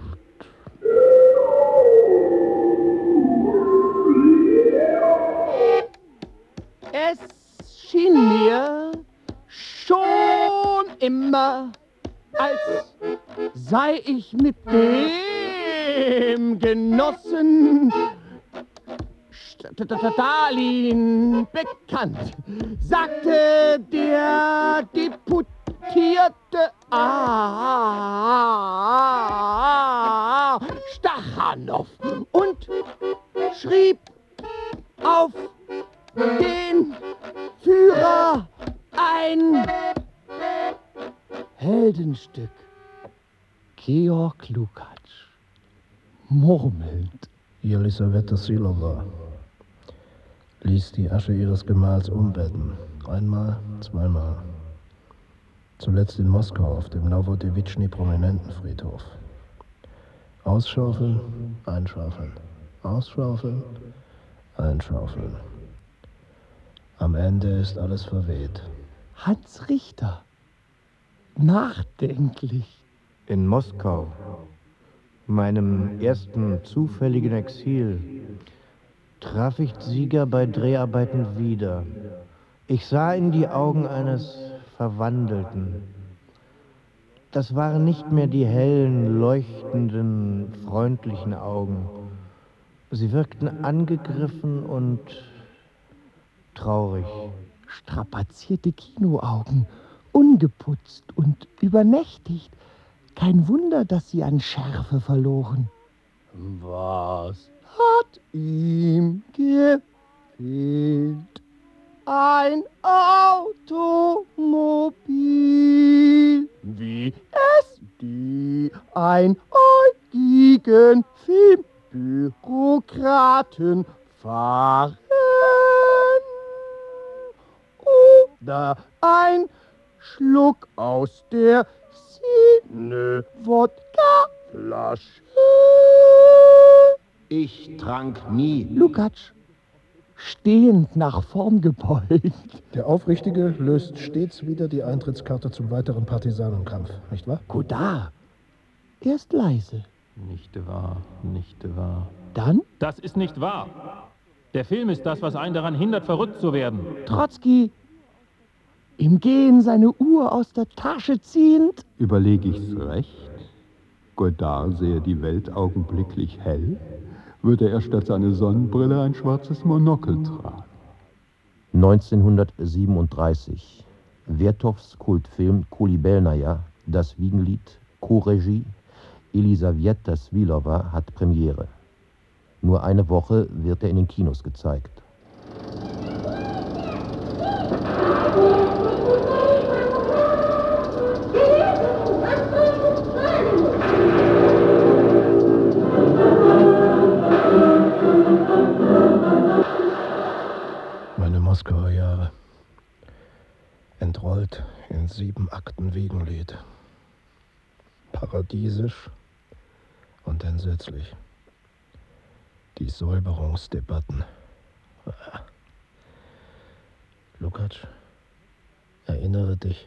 Es schien mir schon immer, als sei ich mit dem Genossen Stalin bekannt, sagte der Deputierte ah, Stachanow und schrieb auf den Führer ein Heldenstück. Georg Lukács murmelt. Jelisaweta Silova ließ die Asche ihres Gemahls umbetten. Einmal, zweimal. Zuletzt in Moskau auf dem Nowodewitschny-Prominentenfriedhof. Ausschaufeln, einschaufeln. Ausschaufeln, einschaufeln. Am Ende ist alles verweht. Hans Richter nachdenklich. In Moskau, meinem ersten zufälligen Exil, traf ich Sieger bei Dreharbeiten wieder. Ich sah in die Augen eines Verwandelten. Das waren nicht mehr die hellen, leuchtenden, freundlichen Augen. Sie wirkten angegriffen und traurig. Strapazierte Kinoaugen, ungeputzt und übernächtigt. Kein Wunder, dass sie an Schärfe verloren. Was hat ihm gefehlt? Ein Automobil, wie es die einäugigen Filmbürokraten fahren. Oder ein Schluck aus der Sinne-Wodka-Flasche. Ich trank nie. Lukács, stehend nach vorn gebeugt. Der Aufrichtige löst stets wieder die Eintrittskarte zum weiteren Partisanenkampf, nicht wahr? Godard, erst leise. Nicht wahr, nicht wahr. Dann? Das ist nicht wahr. Der Film ist das, was einen daran hindert, verrückt zu werden. Trotzki, im Gehen seine Uhr aus der Tasche ziehend. Überlege ich's recht? Godard sehe die Welt augenblicklich hell, würde er statt seiner Sonnenbrille ein schwarzes Monokel tragen. neunzehnhundertsiebenunddreißig. Werthows Kultfilm Kulibelnaja, das Wiegenlied, Co-Regie, Elisaweta Svilova hat Premiere. Nur eine Woche wird er in den Kinos gezeigt. Meine Moskauer Jahre. Entrollt in sieben Akten Wiegenlied. Paradiesisch und entsetzlich. Die Säuberungsdebatten. Lukács, erinnere dich.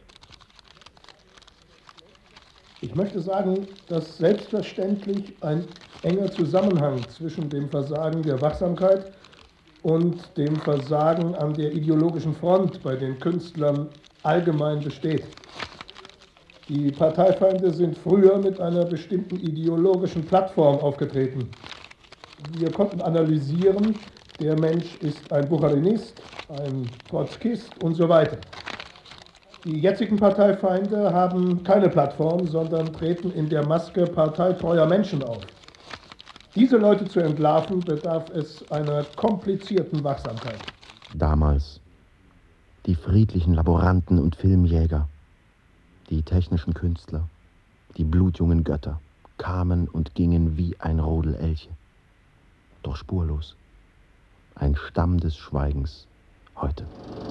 Ich möchte sagen, dass selbstverständlich ein enger Zusammenhang zwischen dem Versagen der Wachsamkeit und dem Versagen an der ideologischen Front bei den Künstlern allgemein besteht. Die Parteifeinde sind früher mit einer bestimmten ideologischen Plattform aufgetreten. Wir konnten analysieren, der Mensch ist ein Bucharinist, ein Trotzkist und so weiter. Die jetzigen Parteifeinde haben keine Plattform, sondern treten in der Maske parteitreuer Menschen auf. Diese Leute zu entlarven, bedarf es einer komplizierten Wachsamkeit. Damals die friedlichen Laboranten und Filmjäger, die technischen Künstler, die blutjungen Götter, kamen und gingen wie ein Rodel Elche. Doch spurlos. Ein Stamm des Schweigens heute.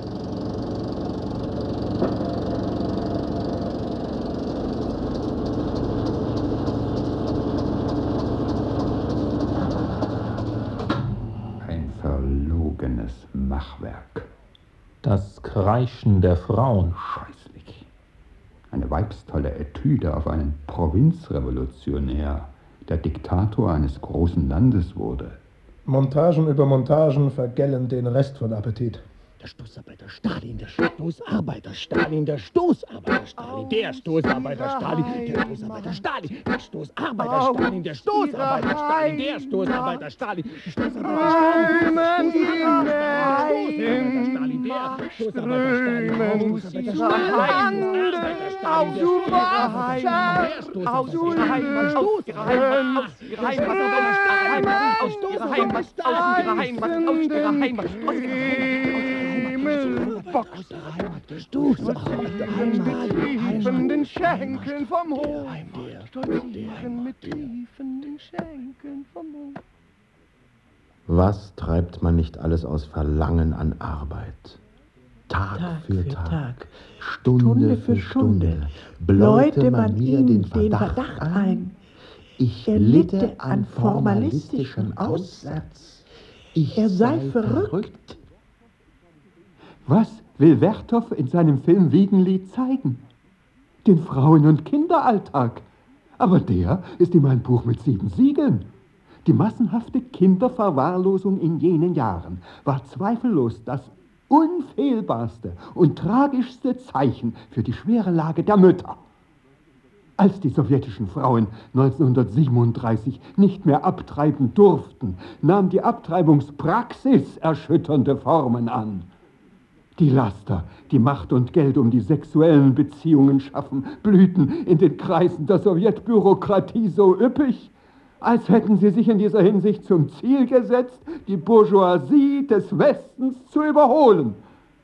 Ein verlogenes Machwerk. Das Kreischen der Frauen. Scheußlich. Eine weibstolle Etüde auf einen Provinzrevolutionär, der Diktator eines großen Landes wurde. Montagen über Montagen vergällen den Rest von Appetit. Der Stoßarbeiter Stalin, der Stoßarbeiter Stalin, der Stoßarbeiter Stalin, der Stoßarbeiter Stalin, der Stoßarbeiter Stalin, der Stoßarbeiter Stalin, der Stoßarbeiter Stalin, der Stoßarbeiter Stalin, der Stoßarbeiter Stalin, der Stoßarbeiter Box tiefenden Schenkeln vom Hof. Stolzieren mit tiefenden Schenkeln vom Hof. Was treibt man nicht alles aus Verlangen an Arbeit? Tag, Tag für Tag, Tag Stunde, Stunde für Stunde, Stunde bläute man mir den Verdacht, Verdacht ein. Ich er litte an formalistischem Aussatz. Ich er sei, sei verrückt. verrückt. Was will Werthow in seinem Film Wiegenlied zeigen? den Frauen- und Kinderalltag. Aber der ist ihm ein Buch mit sieben Siegeln. Die massenhafte Kinderverwahrlosung in jenen Jahren war zweifellos das unfehlbarste und tragischste Zeichen für die schwere Lage der Mütter. Als die sowjetischen Frauen neunzehnhundertsiebenunddreißig nicht mehr abtreiben durften, nahm die Abtreibungspraxis erschütternde Formen an. Die Laster, die Macht und Geld um die sexuellen Beziehungen schaffen, blühten in den Kreisen der Sowjetbürokratie so üppig, als hätten sie sich in dieser Hinsicht zum Ziel gesetzt, die Bourgeoisie des Westens zu überholen.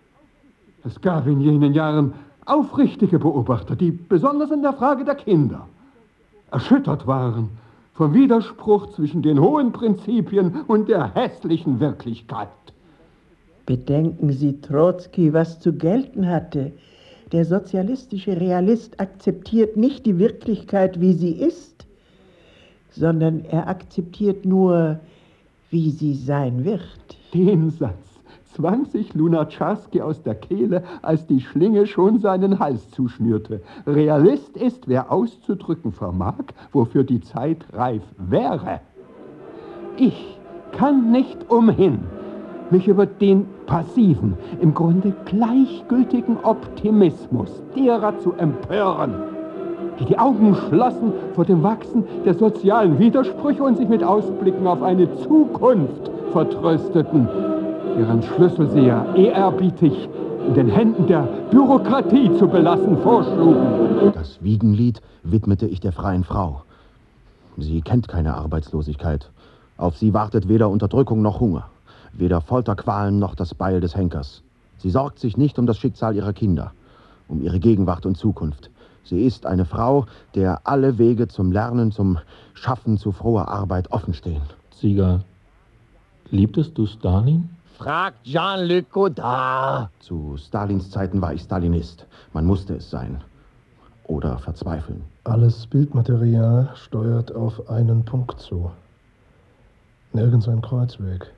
Es gab in jenen Jahren aufrichtige Beobachter, die besonders in der Frage der Kinder erschüttert waren vom Widerspruch zwischen den hohen Prinzipien und der hässlichen Wirklichkeit. Bedenken Sie, Trotzki, was zu gelten hatte. Der sozialistische Realist akzeptiert nicht die Wirklichkeit, wie sie ist, sondern er akzeptiert nur, wie sie sein wird. Den Satz zwang sich Lunacharsky aus der Kehle, als die Schlinge schon seinen Hals zuschnürte. Realist ist, wer auszudrücken vermag, wofür die Zeit reif wäre. Ich kann nicht umhin, mich über den passiven, im Grunde gleichgültigen Optimismus derer zu empören, die die Augen schlossen vor dem Wachsen der sozialen Widersprüche und sich mit Ausblicken auf eine Zukunft vertrösteten, deren Schlüssel sie ja ehrerbietig in den Händen der Bürokratie zu belassen vorschlugen. Das Wiegenlied widmete ich der freien Frau. Sie kennt keine Arbeitslosigkeit. Auf sie wartet weder Unterdrückung noch Hunger, weder Folterqualen noch das Beil des Henkers. Sie sorgt sich nicht um das Schicksal ihrer Kinder, um ihre Gegenwart und Zukunft. Sie ist eine Frau, der alle Wege zum Lernen, zum Schaffen, zu froher Arbeit offenstehen. Sieger, liebtest du Stalin? Fragt Jean-Luc Godard. Zu Stalins Zeiten war ich Stalinist. Man musste es sein. Oder verzweifeln. Alles Bildmaterial steuert auf einen Punkt zu. Nirgends ein Kreuzweg.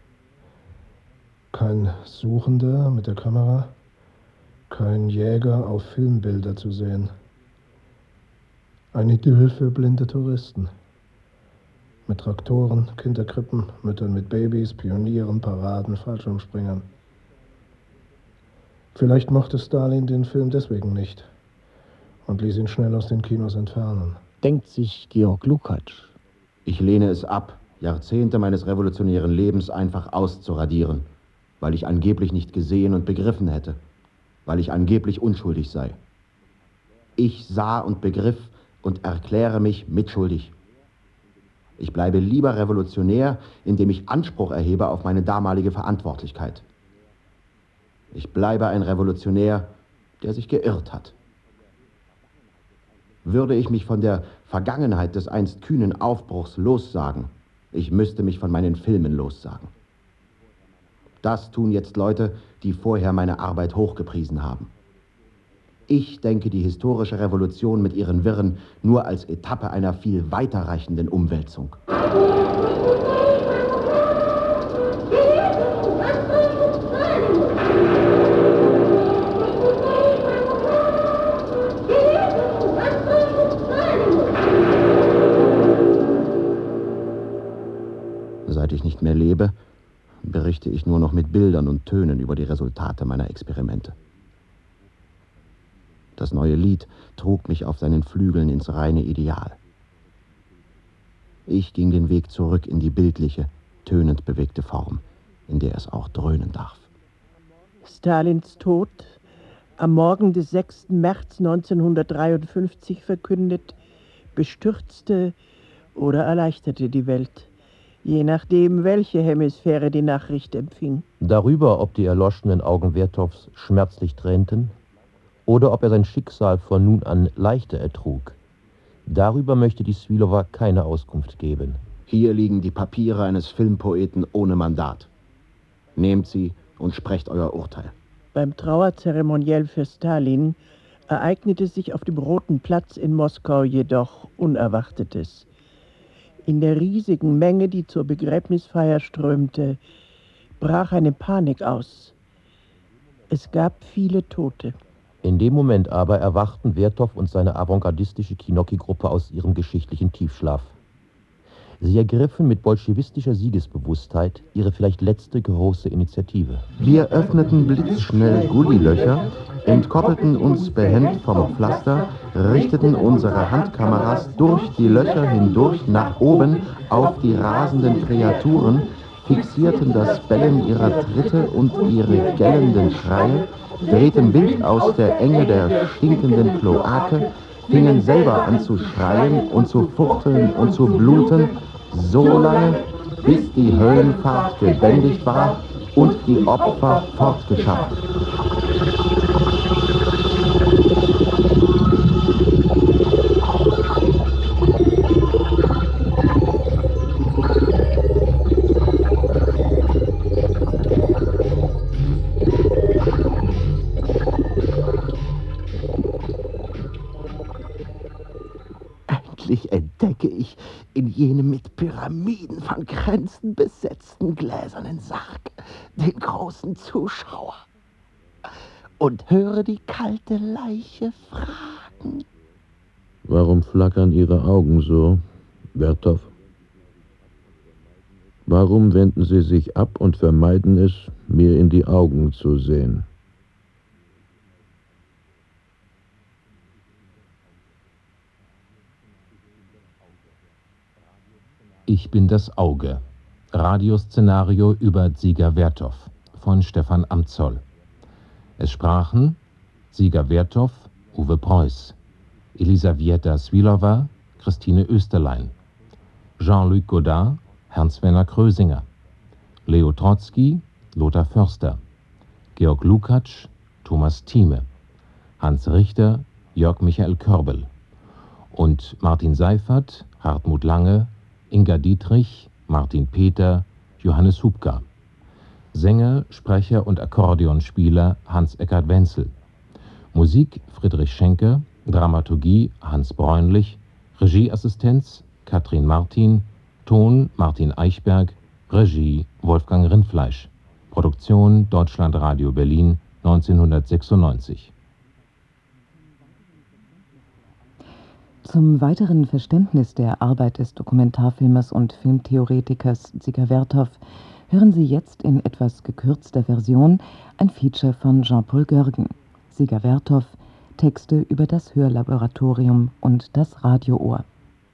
Kein Suchender mit der Kamera, kein Jäger auf Filmbilder zu sehen. Ein Idyll für blinde Touristen. Mit Traktoren, Kinderkrippen, Müttern mit Babys, Pionieren, Paraden, Fallschirmspringern. Vielleicht mochte Stalin den Film deswegen nicht und ließ ihn schnell aus den Kinos entfernen. Denkt sich Georg Lukács. Ich lehne es ab, Jahrzehnte meines revolutionären Lebens einfach auszuradieren, weil ich angeblich nicht gesehen und begriffen hätte, weil ich angeblich unschuldig sei. Ich sah und begriff und erkläre mich mitschuldig. Ich bleibe lieber revolutionär, indem ich Anspruch erhebe auf meine damalige Verantwortlichkeit. Ich bleibe ein Revolutionär, der sich geirrt hat. Würde ich mich von der Vergangenheit des einst kühnen Aufbruchs lossagen, ich müsste mich von meinen Filmen lossagen. Das tun jetzt Leute, die vorher meine Arbeit hochgepriesen haben. Ich denke die historische Revolution mit ihren Wirren nur als Etappe einer viel weiterreichenden Umwälzung. Seit ich nicht mehr lebe, berichte ich nur noch mit Bildern und Tönen über die Resultate meiner Experimente. Das neue Lied trug mich auf seinen Flügeln ins reine Ideal. Ich ging den Weg zurück in die bildliche, tönend bewegte Form, in der es auch dröhnen darf. Stalins Tod, am Morgen des sechsten März neunzehnhundertdreiundfünfzig verkündet, bestürzte oder erleichterte die Welt, je nachdem, welche Hemisphäre die Nachricht empfing. Darüber, ob die erloschenen Augen Werthoffs schmerzlich tränten oder ob er sein Schicksal von nun an leichter ertrug, darüber möchte die Swilowa keine Auskunft geben. Hier liegen die Papiere eines Filmpoeten ohne Mandat. Nehmt sie und sprecht euer Urteil. Beim Trauerzeremoniell für Stalin ereignete sich auf dem Roten Platz in Moskau jedoch Unerwartetes. In der riesigen Menge, die zur Begräbnisfeier strömte, brach eine Panik aus. Es gab viele Tote. In dem Moment aber erwachten Werthoff und seine avantgardistische Kinocki-Gruppe aus ihrem geschichtlichen Tiefschlaf. Sie ergriffen mit bolschewistischer Siegesbewusstheit ihre vielleicht letzte große Initiative. Wir öffneten blitzschnell Gullilöcher, entkoppelten uns behend vom Pflaster, richteten unsere Handkameras durch die Löcher hindurch nach oben auf die rasenden Kreaturen, fixierten das Bellen ihrer Tritte und ihre gellenden Schreie, drehten wild aus der Enge der stinkenden Kloake, fingen selber an zu schreien und zu fuchteln und zu bluten, so lange, bis die Höllenfahrt gebändigt war und die Opfer fortgeschafft. Entdecke ich in jenem mit Pyramiden von Kränzen besetzten gläsernen Sarg den großen Zuschauer und höre die kalte Leiche fragen. Warum flackern Ihre Augen so, Werthoff? Warum wenden Sie sich ab und vermeiden es, mir in die Augen zu sehen? Ich bin das Auge. Radioszenario über Dziga Vertov von Stefan Amzoll. Es sprachen Dziga Vertov, Uwe Preuß, Elisaweta Svilova, Christine Österlein, Jean-Luc Godard, Hans-Werner Krösinger, Leo Trotzki, Lothar Förster, Georg Lukacs, Thomas Thieme, Hans Richter, Jörg Michael Körbel und Martin Seifert, Hartmut Lange, Inga Dietrich, Martin Peter, Johannes Hubka. Sänger, Sprecher und Akkordeonspieler Hans-Eckart Wenzel. Musik Friedrich Schenker, Dramaturgie Hans Bräunlich, Regieassistenz Katrin Martin, Ton Martin Eichberg, Regie Wolfgang Rindfleisch. Produktion Deutschlandradio Berlin neunzehnhundertsechsundneunzig. Zum weiteren Verständnis der Arbeit des Dokumentarfilmers und Filmtheoretikers Dziga Vertov hören Sie jetzt in etwas gekürzter Version ein Feature von Jean-Paul Görgen. Dziga Vertov, Texte über das Hörlaboratorium und das Radioohr.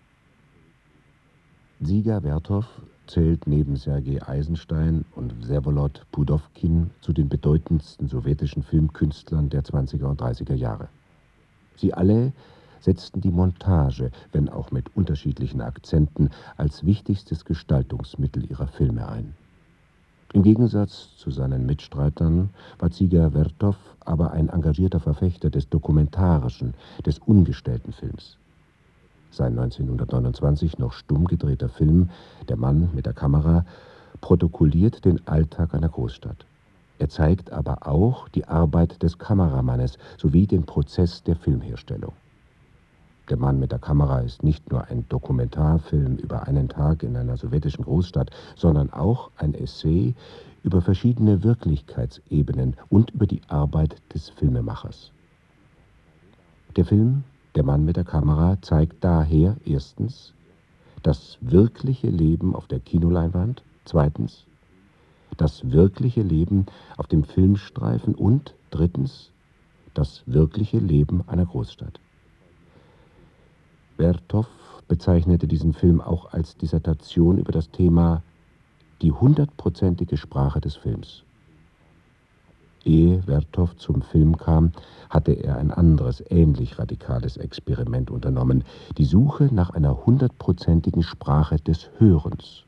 Dziga Vertov zählt neben Sergei Eisenstein und Vsevolod Pudowkin zu den bedeutendsten sowjetischen Filmkünstlern der zwanziger und dreißiger Jahre. Sie alle setzten die Montage, wenn auch mit unterschiedlichen Akzenten, als wichtigstes Gestaltungsmittel ihrer Filme ein. Im Gegensatz zu seinen Mitstreitern war Dziga Vertov aber ein engagierter Verfechter des dokumentarischen, des ungestellten Films. Sein neunzehnhundertneunundzwanzig noch stumm gedrehter Film »Der Mann mit der Kamera« protokolliert den Alltag einer Großstadt. Er zeigt aber auch die Arbeit des Kameramannes sowie den Prozess der Filmherstellung. Der Mann mit der Kamera ist nicht nur ein Dokumentarfilm über einen Tag in einer sowjetischen Großstadt, sondern auch ein Essay über verschiedene Wirklichkeitsebenen und über die Arbeit des Filmemachers. Der Film »Der Mann mit der Kamera« zeigt daher erstens das wirkliche Leben auf der Kinoleinwand, zweitens das wirkliche Leben auf dem Filmstreifen und drittens das wirkliche Leben einer Großstadt. Vertov bezeichnete diesen Film auch als Dissertation über das Thema die hundertprozentige Sprache des Films. Ehe Vertov zum Film kam, hatte er ein anderes, ähnlich radikales Experiment unternommen, die Suche nach einer hundertprozentigen Sprache des Hörens.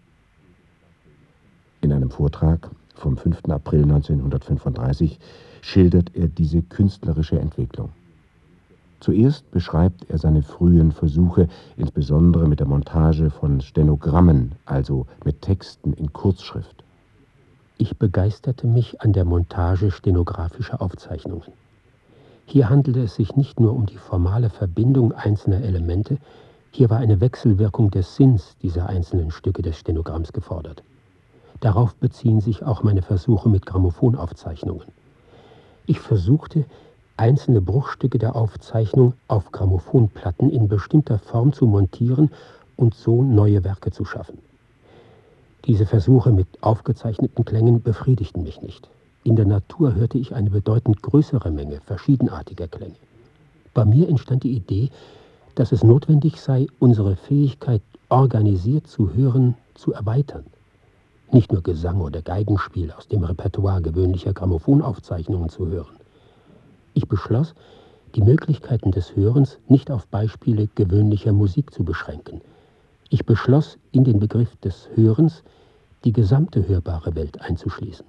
In einem Vortrag vom fünften April neunzehnhundertfünfunddreißig schildert er diese künstlerische Entwicklung. Zuerst beschreibt er seine frühen Versuche, insbesondere mit der Montage von Stenogrammen, also mit Texten in Kurzschrift. Ich begeisterte mich an der Montage stenografischer Aufzeichnungen. Hier handelte es sich nicht nur um die formale Verbindung einzelner Elemente, hier war eine Wechselwirkung des Sinns dieser einzelnen Stücke des Stenogramms gefordert. Darauf beziehen sich auch meine Versuche mit Grammophonaufzeichnungen. Ich versuchte, einzelne Bruchstücke der Aufzeichnung auf Grammophonplatten in bestimmter Form zu montieren und so neue Werke zu schaffen. Diese Versuche mit aufgezeichneten Klängen befriedigten mich nicht. In der Natur hörte ich eine bedeutend größere Menge verschiedenartiger Klänge. Bei mir entstand die Idee, dass es notwendig sei, unsere Fähigkeit, organisiert zu hören, zu erweitern. Nicht nur Gesang oder Geigenspiel aus dem Repertoire gewöhnlicher Grammophonaufzeichnungen zu hören. Ich beschloss, die Möglichkeiten des Hörens nicht auf Beispiele gewöhnlicher Musik zu beschränken. Ich beschloss, in den Begriff des Hörens die gesamte hörbare Welt einzuschließen.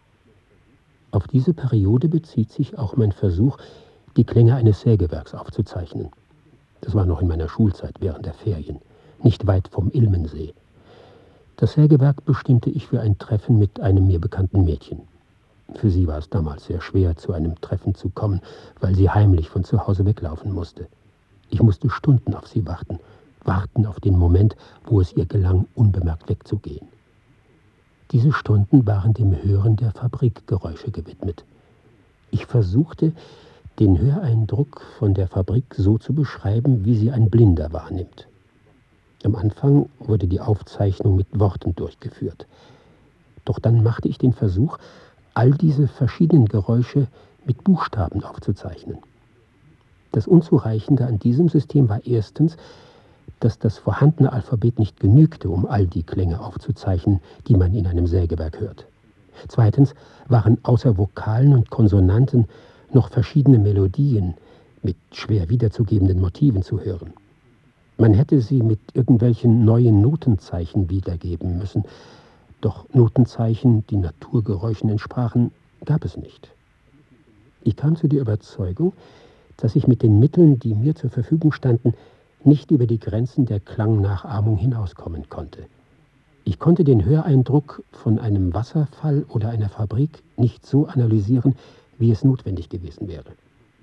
Auf diese Periode bezieht sich auch mein Versuch, die Klänge eines Sägewerks aufzuzeichnen. Das war noch in meiner Schulzeit während der Ferien, nicht weit vom Ilmensee. Das Sägewerk bestimmte ich für ein Treffen mit einem mir bekannten Mädchen. Für sie war es damals sehr schwer, zu einem Treffen zu kommen, weil sie heimlich von zu Hause weglaufen musste. Ich musste Stunden auf sie warten, warten auf den Moment, wo es ihr gelang, unbemerkt wegzugehen. Diese Stunden waren dem Hören der Fabrikgeräusche gewidmet. Ich versuchte, den Höreindruck von der Fabrik so zu beschreiben, wie sie ein Blinder wahrnimmt. Am Anfang wurde die Aufzeichnung mit Worten durchgeführt. Doch dann machte ich den Versuch, all diese verschiedenen Geräusche mit Buchstaben aufzuzeichnen. Das Unzureichende an diesem System war erstens, dass das vorhandene Alphabet nicht genügte, um all die Klänge aufzuzeichnen, die man in einem Sägewerk hört. Zweitens waren außer Vokalen und Konsonanten noch verschiedene Melodien mit schwer wiederzugebenden Motiven zu hören. Man hätte sie mit irgendwelchen neuen Notenzeichen wiedergeben müssen, doch Notenzeichen, die Naturgeräuschen entsprachen, gab es nicht. Ich kam zu der Überzeugung, dass ich mit den Mitteln, die mir zur Verfügung standen, nicht über die Grenzen der Klangnachahmung hinauskommen konnte. Ich konnte den Höreindruck von einem Wasserfall oder einer Fabrik nicht so analysieren, wie es notwendig gewesen wäre.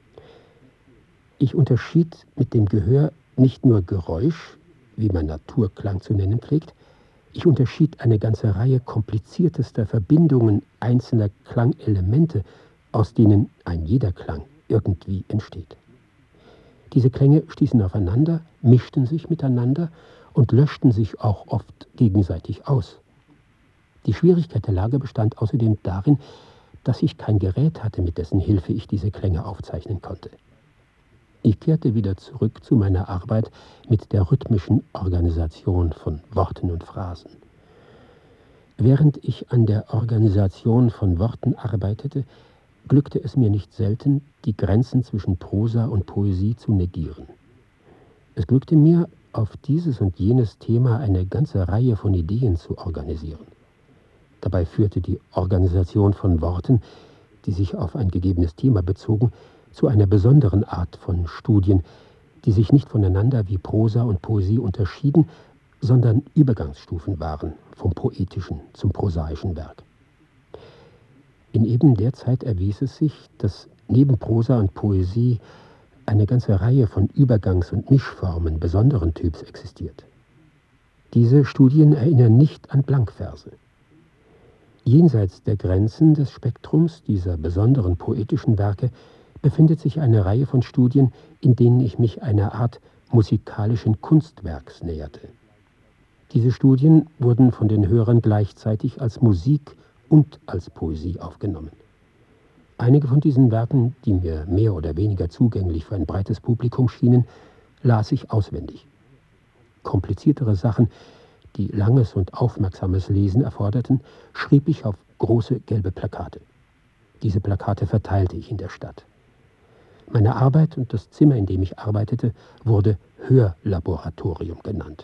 Ich unterschied mit dem Gehör nicht nur Geräusch, wie man Naturklang zu nennen pflegt, ich unterschied eine ganze Reihe kompliziertester Verbindungen einzelner Klangelemente, aus denen ein jeder Klang irgendwie entsteht. Diese Klänge stießen aufeinander, mischten sich miteinander und löschten sich auch oft gegenseitig aus. Die Schwierigkeit der Lage bestand außerdem darin, dass ich kein Gerät hatte, mit dessen Hilfe ich diese Klänge aufzeichnen konnte. Ich kehrte wieder zurück zu meiner Arbeit mit der rhythmischen Organisation von Worten und Phrasen. Während ich an der Organisation von Worten arbeitete, glückte es mir nicht selten, die Grenzen zwischen Prosa und Poesie zu negieren. Es glückte mir, auf dieses und jenes Thema eine ganze Reihe von Ideen zu organisieren. Dabei führte die Organisation von Worten, die sich auf ein gegebenes Thema bezogen, zu einer besonderen Art von Studien, die sich nicht voneinander wie Prosa und Poesie unterschieden, sondern Übergangsstufen waren vom poetischen zum prosaischen Werk. In eben der Zeit erwies es sich, dass neben Prosa und Poesie eine ganze Reihe von Übergangs- und Mischformen besonderen Typs existiert. Diese Studien erinnern nicht an Blankverse. Jenseits der Grenzen des Spektrums dieser besonderen poetischen Werke befindet sich eine Reihe von Studien, in denen ich mich einer Art musikalischen Kunstwerks näherte. Diese Studien wurden von den Hörern gleichzeitig als Musik und als Poesie aufgenommen. Einige von diesen Werken, die mir mehr oder weniger zugänglich für ein breites Publikum schienen, las ich auswendig. Kompliziertere Sachen, die langes und aufmerksames Lesen erforderten, schrieb ich auf große gelbe Plakate. Diese Plakate verteilte ich in der Stadt. Meine Arbeit und das Zimmer, in dem ich arbeitete, wurde Hörlaboratorium genannt.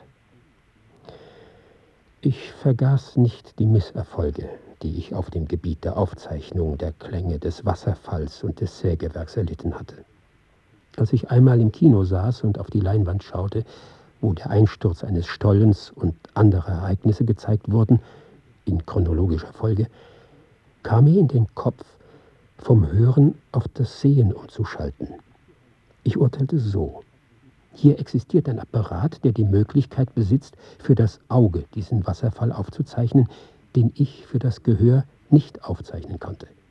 Ich vergaß nicht die Misserfolge, die ich auf dem Gebiet der Aufzeichnung der Klänge des Wasserfalls und des Sägewerks erlitten hatte. Als ich einmal im Kino saß und auf die Leinwand schaute, wo der Einsturz eines Stollens und andere Ereignisse gezeigt wurden, in chronologischer Folge, kam mir in den Kopf, vom Hören auf das Sehen umzuschalten. Ich urteilte so: Hier existiert ein Apparat, der die Möglichkeit besitzt, für das Auge diesen Wasserfall aufzuzeichnen, den ich für das Gehör nicht aufzeichnen konnte.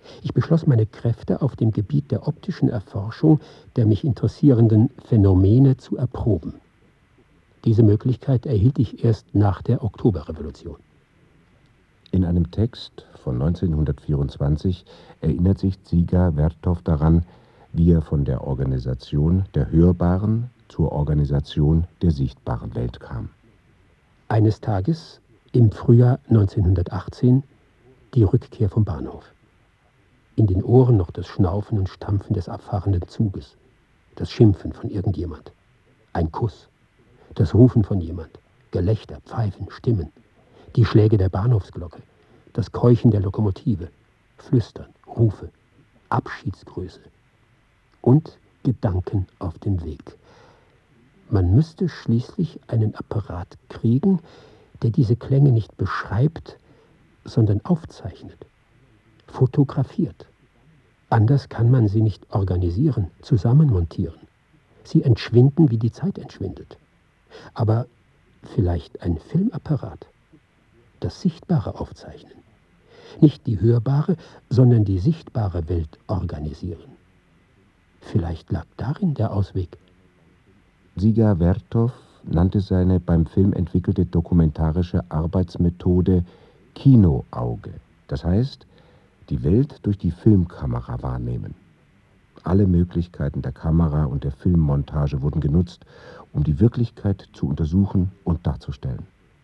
Ich beschloss, meine Kräfte auf dem Gebiet der optischen Erforschung der mich interessierenden Phänomene zu erproben. Diese Möglichkeit erhielt ich erst nach der Oktoberrevolution. In einem Text von neunzehnhundertvierundzwanzig erinnert sich Dziga-Vertov daran, wie er von der Organisation der hörbaren zur Organisation der sichtbaren Welt kam. Eines Tages, im Frühjahr neunzehnhundertachtzehn, die Rückkehr vom Bahnhof. In den Ohren noch das Schnaufen und Stampfen des abfahrenden Zuges, das Schimpfen von irgendjemand, ein Kuss, das Rufen von jemand, Gelächter, Pfeifen, Stimmen, die Schläge der Bahnhofsglocke, das Keuchen der Lokomotive, Flüstern, Rufe, Abschiedsgrüße und Gedanken auf dem Weg. Man müsste schließlich einen Apparat kriegen, der diese Klänge nicht beschreibt, sondern aufzeichnet, fotografiert. Anders kann man sie nicht organisieren, zusammenmontieren. Sie entschwinden, wie die Zeit entschwindet. Aber vielleicht ein Filmapparat, das Sichtbare aufzeichnen. Nicht die hörbare, sondern die sichtbare Welt organisieren. Vielleicht lag darin der Ausweg. Dziga-Vertov nannte seine beim Film entwickelte dokumentarische Arbeitsmethode Kinoauge. Das heißt, die Welt durch die Filmkamera wahrnehmen. Alle Möglichkeiten der Kamera und der Filmmontage wurden genutzt, um die Wirklichkeit zu untersuchen und darzustellen.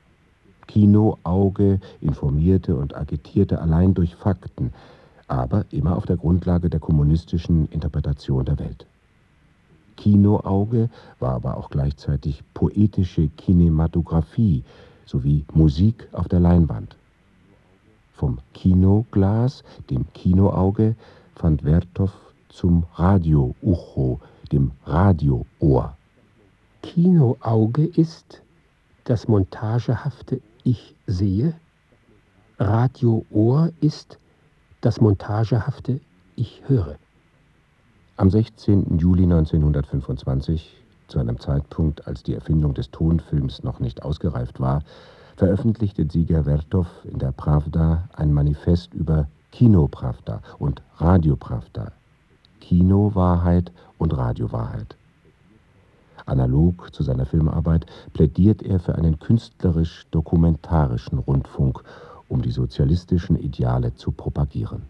Kinoauge informierte und agitierte allein durch Fakten, aber immer auf der Grundlage der kommunistischen Interpretation der Welt. Kinoauge war aber auch gleichzeitig poetische Kinematographie sowie Musik auf der Leinwand. Vom Kinoglas, dem Kinoauge, fand Vertov zum Radio-Ucho, dem Radio-Ohr. Kinoauge ist das montagehafte Ich sehe, Radio-Ohr ist das montagehafte Ich höre. Am sechzehnten Juli neunzehnhundertfünfundzwanzig, zu einem Zeitpunkt, als die Erfindung des Tonfilms noch nicht ausgereift war, veröffentlichte Dziga-Vertov in der Pravda ein Manifest über Kino-Pravda und Radio-Pravda, Kino-Wahrheit und Radio-Wahrheit. Analog zu seiner Filmarbeit plädiert er für einen künstlerisch-dokumentarischen Rundfunk, um die sozialistischen Ideale zu propagieren.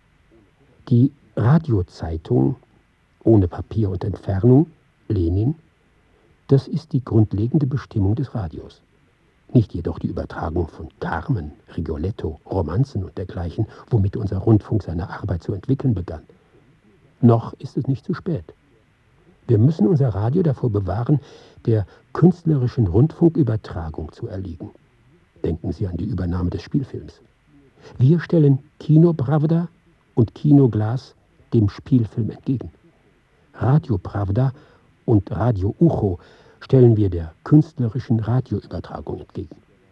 Die Radiozeitung ohne Papier und Entfernung, Lenin, das ist die grundlegende Bestimmung des Radios. Nicht jedoch die Übertragung von Carmen, Rigoletto, Romanzen und dergleichen, womit unser Rundfunk seine Arbeit zu entwickeln begann. Noch ist es nicht zu spät. Wir müssen unser Radio davor bewahren, der künstlerischen Rundfunkübertragung zu erliegen. Denken Sie an die Übernahme des Spielfilms. Wir stellen Kino Pravda und Kinoglas dem Spielfilm entgegen. Radio Pravda und Radio Ucho stellen wir der künstlerischen Radioübertragung entgegen.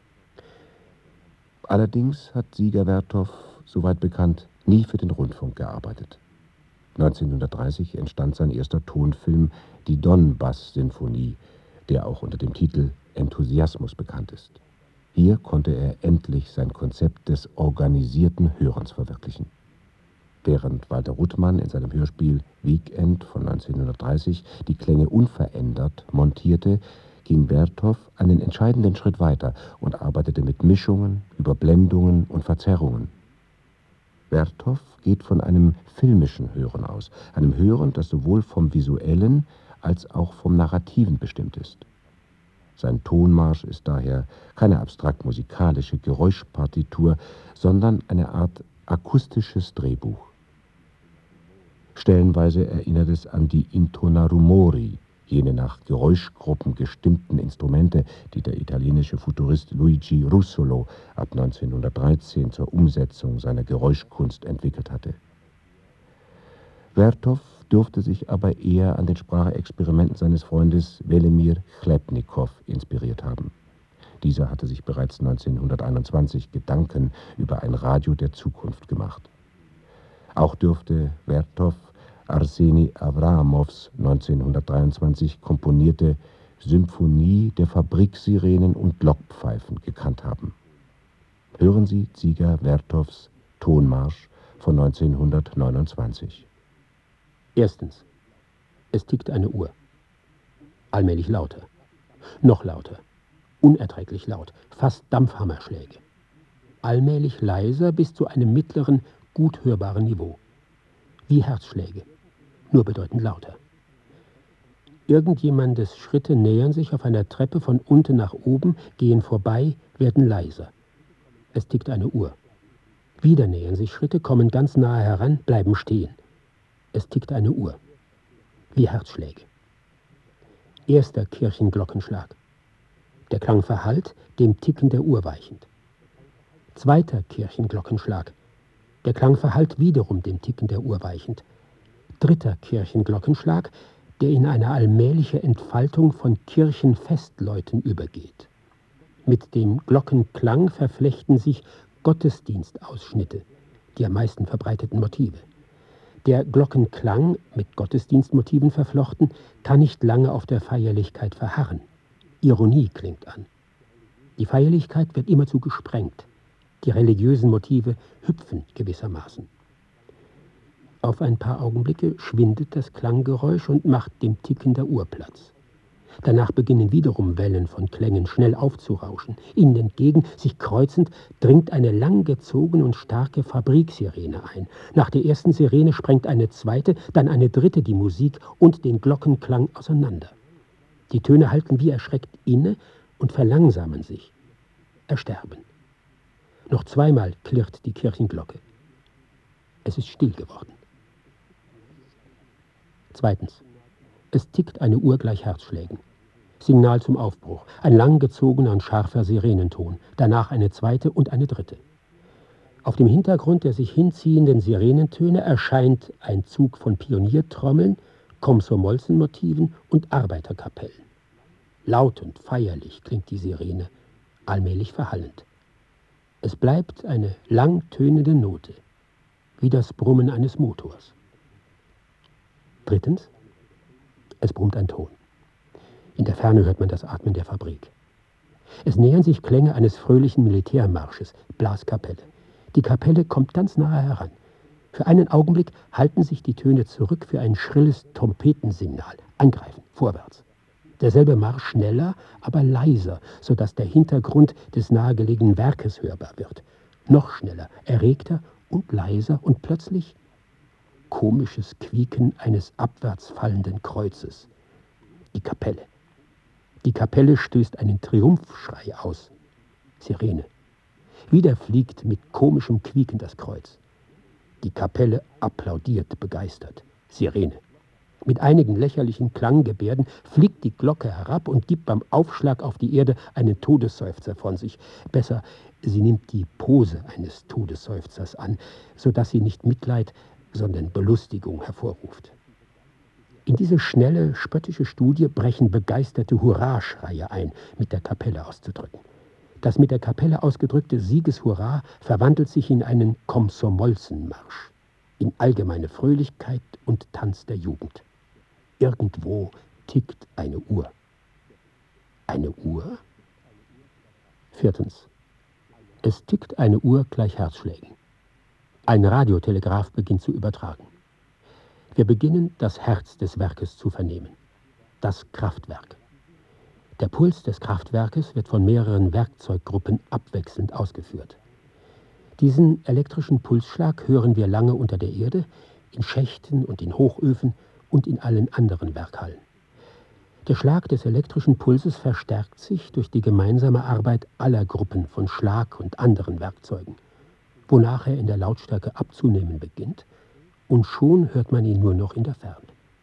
Allerdings hat Dziga-Vertov, soweit bekannt, nie für den Rundfunk gearbeitet. neunzehnhundertdreißig entstand sein erster Tonfilm, die Donbass-Sinfonie, der auch unter dem Titel Enthusiasmus bekannt ist. Hier konnte er endlich sein Konzept des organisierten Hörens verwirklichen. Während Walter Ruttmann in seinem Hörspiel Weekend von neunzehnhundertdreißig die Klänge unverändert montierte, ging Vertov einen entscheidenden Schritt weiter und arbeitete mit Mischungen, Überblendungen und Verzerrungen. Vertov geht von einem filmischen Hören aus, einem Hören, das sowohl vom visuellen als auch vom narrativen bestimmt ist. Sein Tonmarsch ist daher keine abstrakt musikalische Geräuschpartitur, sondern eine Art akustisches Drehbuch. Stellenweise erinnert es an die Intonarumori, jene nach Geräuschgruppen gestimmten Instrumente, die der italienische Futurist Luigi Russolo ab neunzehnhundertdreizehn zur Umsetzung seiner Geräuschkunst entwickelt hatte. Vertov dürfte sich aber eher an den Sprachexperimenten seines Freundes Welemir Chlebnikow inspiriert haben. Dieser hatte sich bereits neunzehnhunderteinundzwanzig Gedanken über ein Radio der Zukunft gemacht. Auch dürfte Vertov Arseni Avramows neunzehnhundertdreiundzwanzig komponierte Symphonie der Fabriksirenen und Glockpfeifen gekannt haben. Hören Sie Dziga-Vertovs Tonmarsch von neunzehnhundertneunundzwanzig. Erstens. Es tickt eine Uhr. Allmählich lauter. Noch lauter. Unerträglich laut. Fast Dampfhammerschläge. Allmählich leiser bis zu einem mittleren, gut hörbaren Niveau. Wie Herzschläge. Nur bedeutend lauter. Irgendjemandes Schritte nähern sich auf einer Treppe von unten nach oben, gehen vorbei, werden leiser. Es tickt eine Uhr. Wieder nähern sich Schritte, kommen ganz nahe heran, bleiben stehen. Es tickt eine Uhr. Wie Herzschläge. Erster Kirchenglockenschlag. Der Klang verhallt, dem Ticken der Uhr weichend. Zweiter Kirchenglockenschlag. Der Klang verhallt wiederum dem Ticken der Uhr weichend. Dritter Kirchenglockenschlag, der in eine allmähliche Entfaltung von Kirchenfestläuten übergeht. Mit dem Glockenklang verflechten sich Gottesdienstausschnitte, die am meisten verbreiteten Motive. Der Glockenklang, mit Gottesdienstmotiven verflochten, kann nicht lange auf der Feierlichkeit verharren. Ironie klingt an. Die Feierlichkeit wird immerzu gesprengt. Die religiösen Motive hüpfen gewissermaßen. Auf ein paar Augenblicke schwindet das Klanggeräusch und macht dem Ticken der Uhr Platz. Danach beginnen wiederum Wellen von Klängen schnell aufzurauschen. Ihnen entgegen, sich kreuzend, dringt eine langgezogene und starke Fabriksirene ein. Nach der ersten Sirene sprengt eine zweite, dann eine dritte die Musik und den Glockenklang auseinander. Die Töne halten wie erschreckt inne und verlangsamen sich, ersterben. Noch zweimal klirrt die Kirchenglocke. Es ist still geworden. Zweitens. Es tickt eine Uhr gleich Herzschlägen. Signal zum Aufbruch. Ein langgezogener und scharfer Sirenenton. Danach eine zweite und eine dritte. Auf dem Hintergrund der sich hinziehenden Sirenentöne erscheint ein Zug von Pioniertrommeln, Komsomolzen-Motiven und Arbeiterkapellen. Laut und feierlich klingt die Sirene, allmählich verhallend. Es bleibt eine langtönende Note, wie das Brummen eines Motors. Drittens. Es brummt ein Ton. In der Ferne hört man das Atmen der Fabrik. Es nähern sich Klänge eines fröhlichen Militärmarsches, Blaskapelle. Die Kapelle kommt ganz nahe heran. Für einen Augenblick halten sich die Töne zurück für ein schrilles Trompetensignal. Angreifen, vorwärts. Derselbe Marsch schneller, aber leiser, sodass der Hintergrund des nahegelegenen Werkes hörbar wird. Noch schneller, erregter und leiser und plötzlich komisches Quieken eines abwärts fallenden Kreuzes. Die Kapelle. Die Kapelle stößt einen Triumphschrei aus. Sirene. Wieder fliegt mit komischem Quieken das Kreuz. Die Kapelle applaudiert begeistert. Sirene. Mit einigen lächerlichen Klanggebärden fliegt die Glocke herab und gibt beim Aufschlag auf die Erde einen Todesseufzer von sich. Besser, sie nimmt die Pose eines Todesseufzers an, sodass sie nicht Mitleid, sondern Belustigung hervorruft. In diese schnelle, spöttische Studie brechen begeisterte Hurraschreie ein, mit der Kapelle auszudrücken. Das mit der Kapelle ausgedrückte Siegeshurra verwandelt sich in einen Komsomolzenmarsch, in allgemeine Fröhlichkeit und Tanz der Jugend. Irgendwo tickt eine Uhr. Eine Uhr? Viertens. Es tickt eine Uhr gleich Herzschlägen. Ein Radiotelegraph beginnt zu übertragen. Wir beginnen, das Herz des Werkes zu vernehmen. Das Kraftwerk. Der Puls des Kraftwerkes wird von mehreren Werkzeuggruppen abwechselnd ausgeführt. Diesen elektrischen Pulsschlag hören wir lange unter der Erde, in Schächten und in Hochöfen und in allen anderen Werkhallen. Der Schlag des elektrischen Pulses verstärkt sich durch die gemeinsame Arbeit aller Gruppen von Schlag- und anderen Werkzeugen, wonach er in der Lautstärke abzunehmen beginnt, und schon hört man ihn nur noch in der Ferne.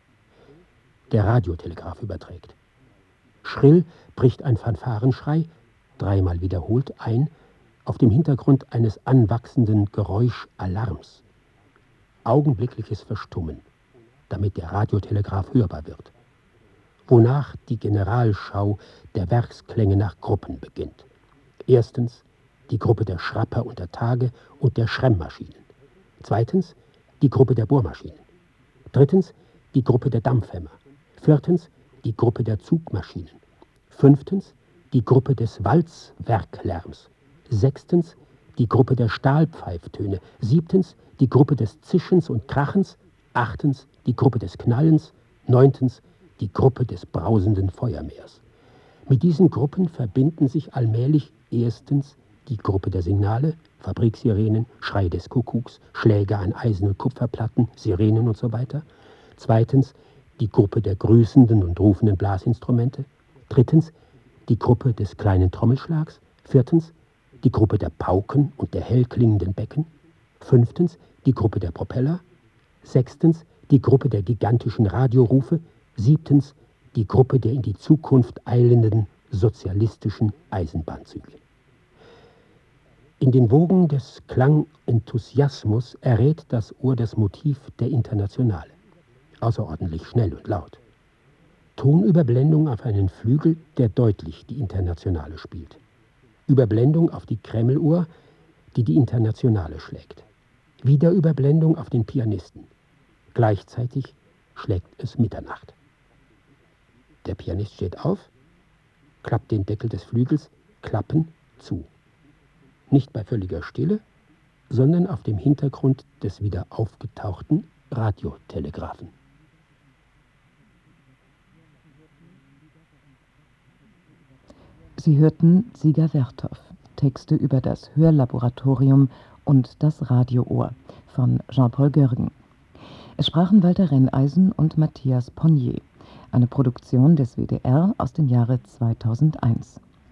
Der Radiotelegraph überträgt. Schrill bricht ein Fanfarenschrei, dreimal wiederholt, ein, auf dem Hintergrund eines anwachsenden Geräuschalarms. Augenblickliches Verstummen, damit der Radiotelegraph hörbar wird. Wonach die Generalschau der Werksklänge nach Gruppen beginnt. Erstens die Gruppe der Schrapper unter Tage und der Schremmmaschinen. Zweitens die Gruppe der Bohrmaschinen. Drittens die Gruppe der Dampfhämmer. Viertens die Gruppe der Zugmaschinen. Fünftens die Gruppe des Walzwerklärms. Sechstens die Gruppe der Stahlpfeiftöne. Siebtens, die Gruppe des Zischens und Krachens. Achtens, die Gruppe des Knallens. Neuntens, die Gruppe des brausenden Feuermeers. Mit diesen Gruppen verbinden sich allmählich erstens die Gruppe der Signale, Fabriksirenen, Schrei des Kuckucks, Schläge an Eisen- und Kupferplatten, Sirenen und so weiter. Zweitens, die Gruppe der grüßenden und rufenden Blasinstrumente. Drittens, die Gruppe des kleinen Trommelschlags. Viertens, die Gruppe der Pauken und der hell klingenden Becken. Fünftens, die Gruppe der Propeller. Sechstens, die Gruppe der gigantischen Radiorufe. Siebtens, die Gruppe der in die Zukunft eilenden sozialistischen Eisenbahnzüge. In den Wogen des Klangenthusiasmus errät das Ohr das Motiv der Internationale. Außerordentlich schnell und laut. Tonüberblendung auf einen Flügel, der deutlich die Internationale spielt. Überblendung auf die Kremluhr, die die Internationale schlägt. Wieder Überblendung auf den Pianisten. Gleichzeitig schlägt es Mitternacht. Der Pianist steht auf, klappt den Deckel des Flügels, Klappen zu. Nicht bei völliger Stille, sondern auf dem Hintergrund des wieder aufgetauchten Radiotelegraphen. Sie hörten Dziga Vertov, Texte über das Hörlaboratorium und das Radioohr von Jean-Paul Görgen. Es sprachen Walter Renneisen und Matthias Ponnier, eine Produktion des W D R aus dem Jahre zweitausendeins.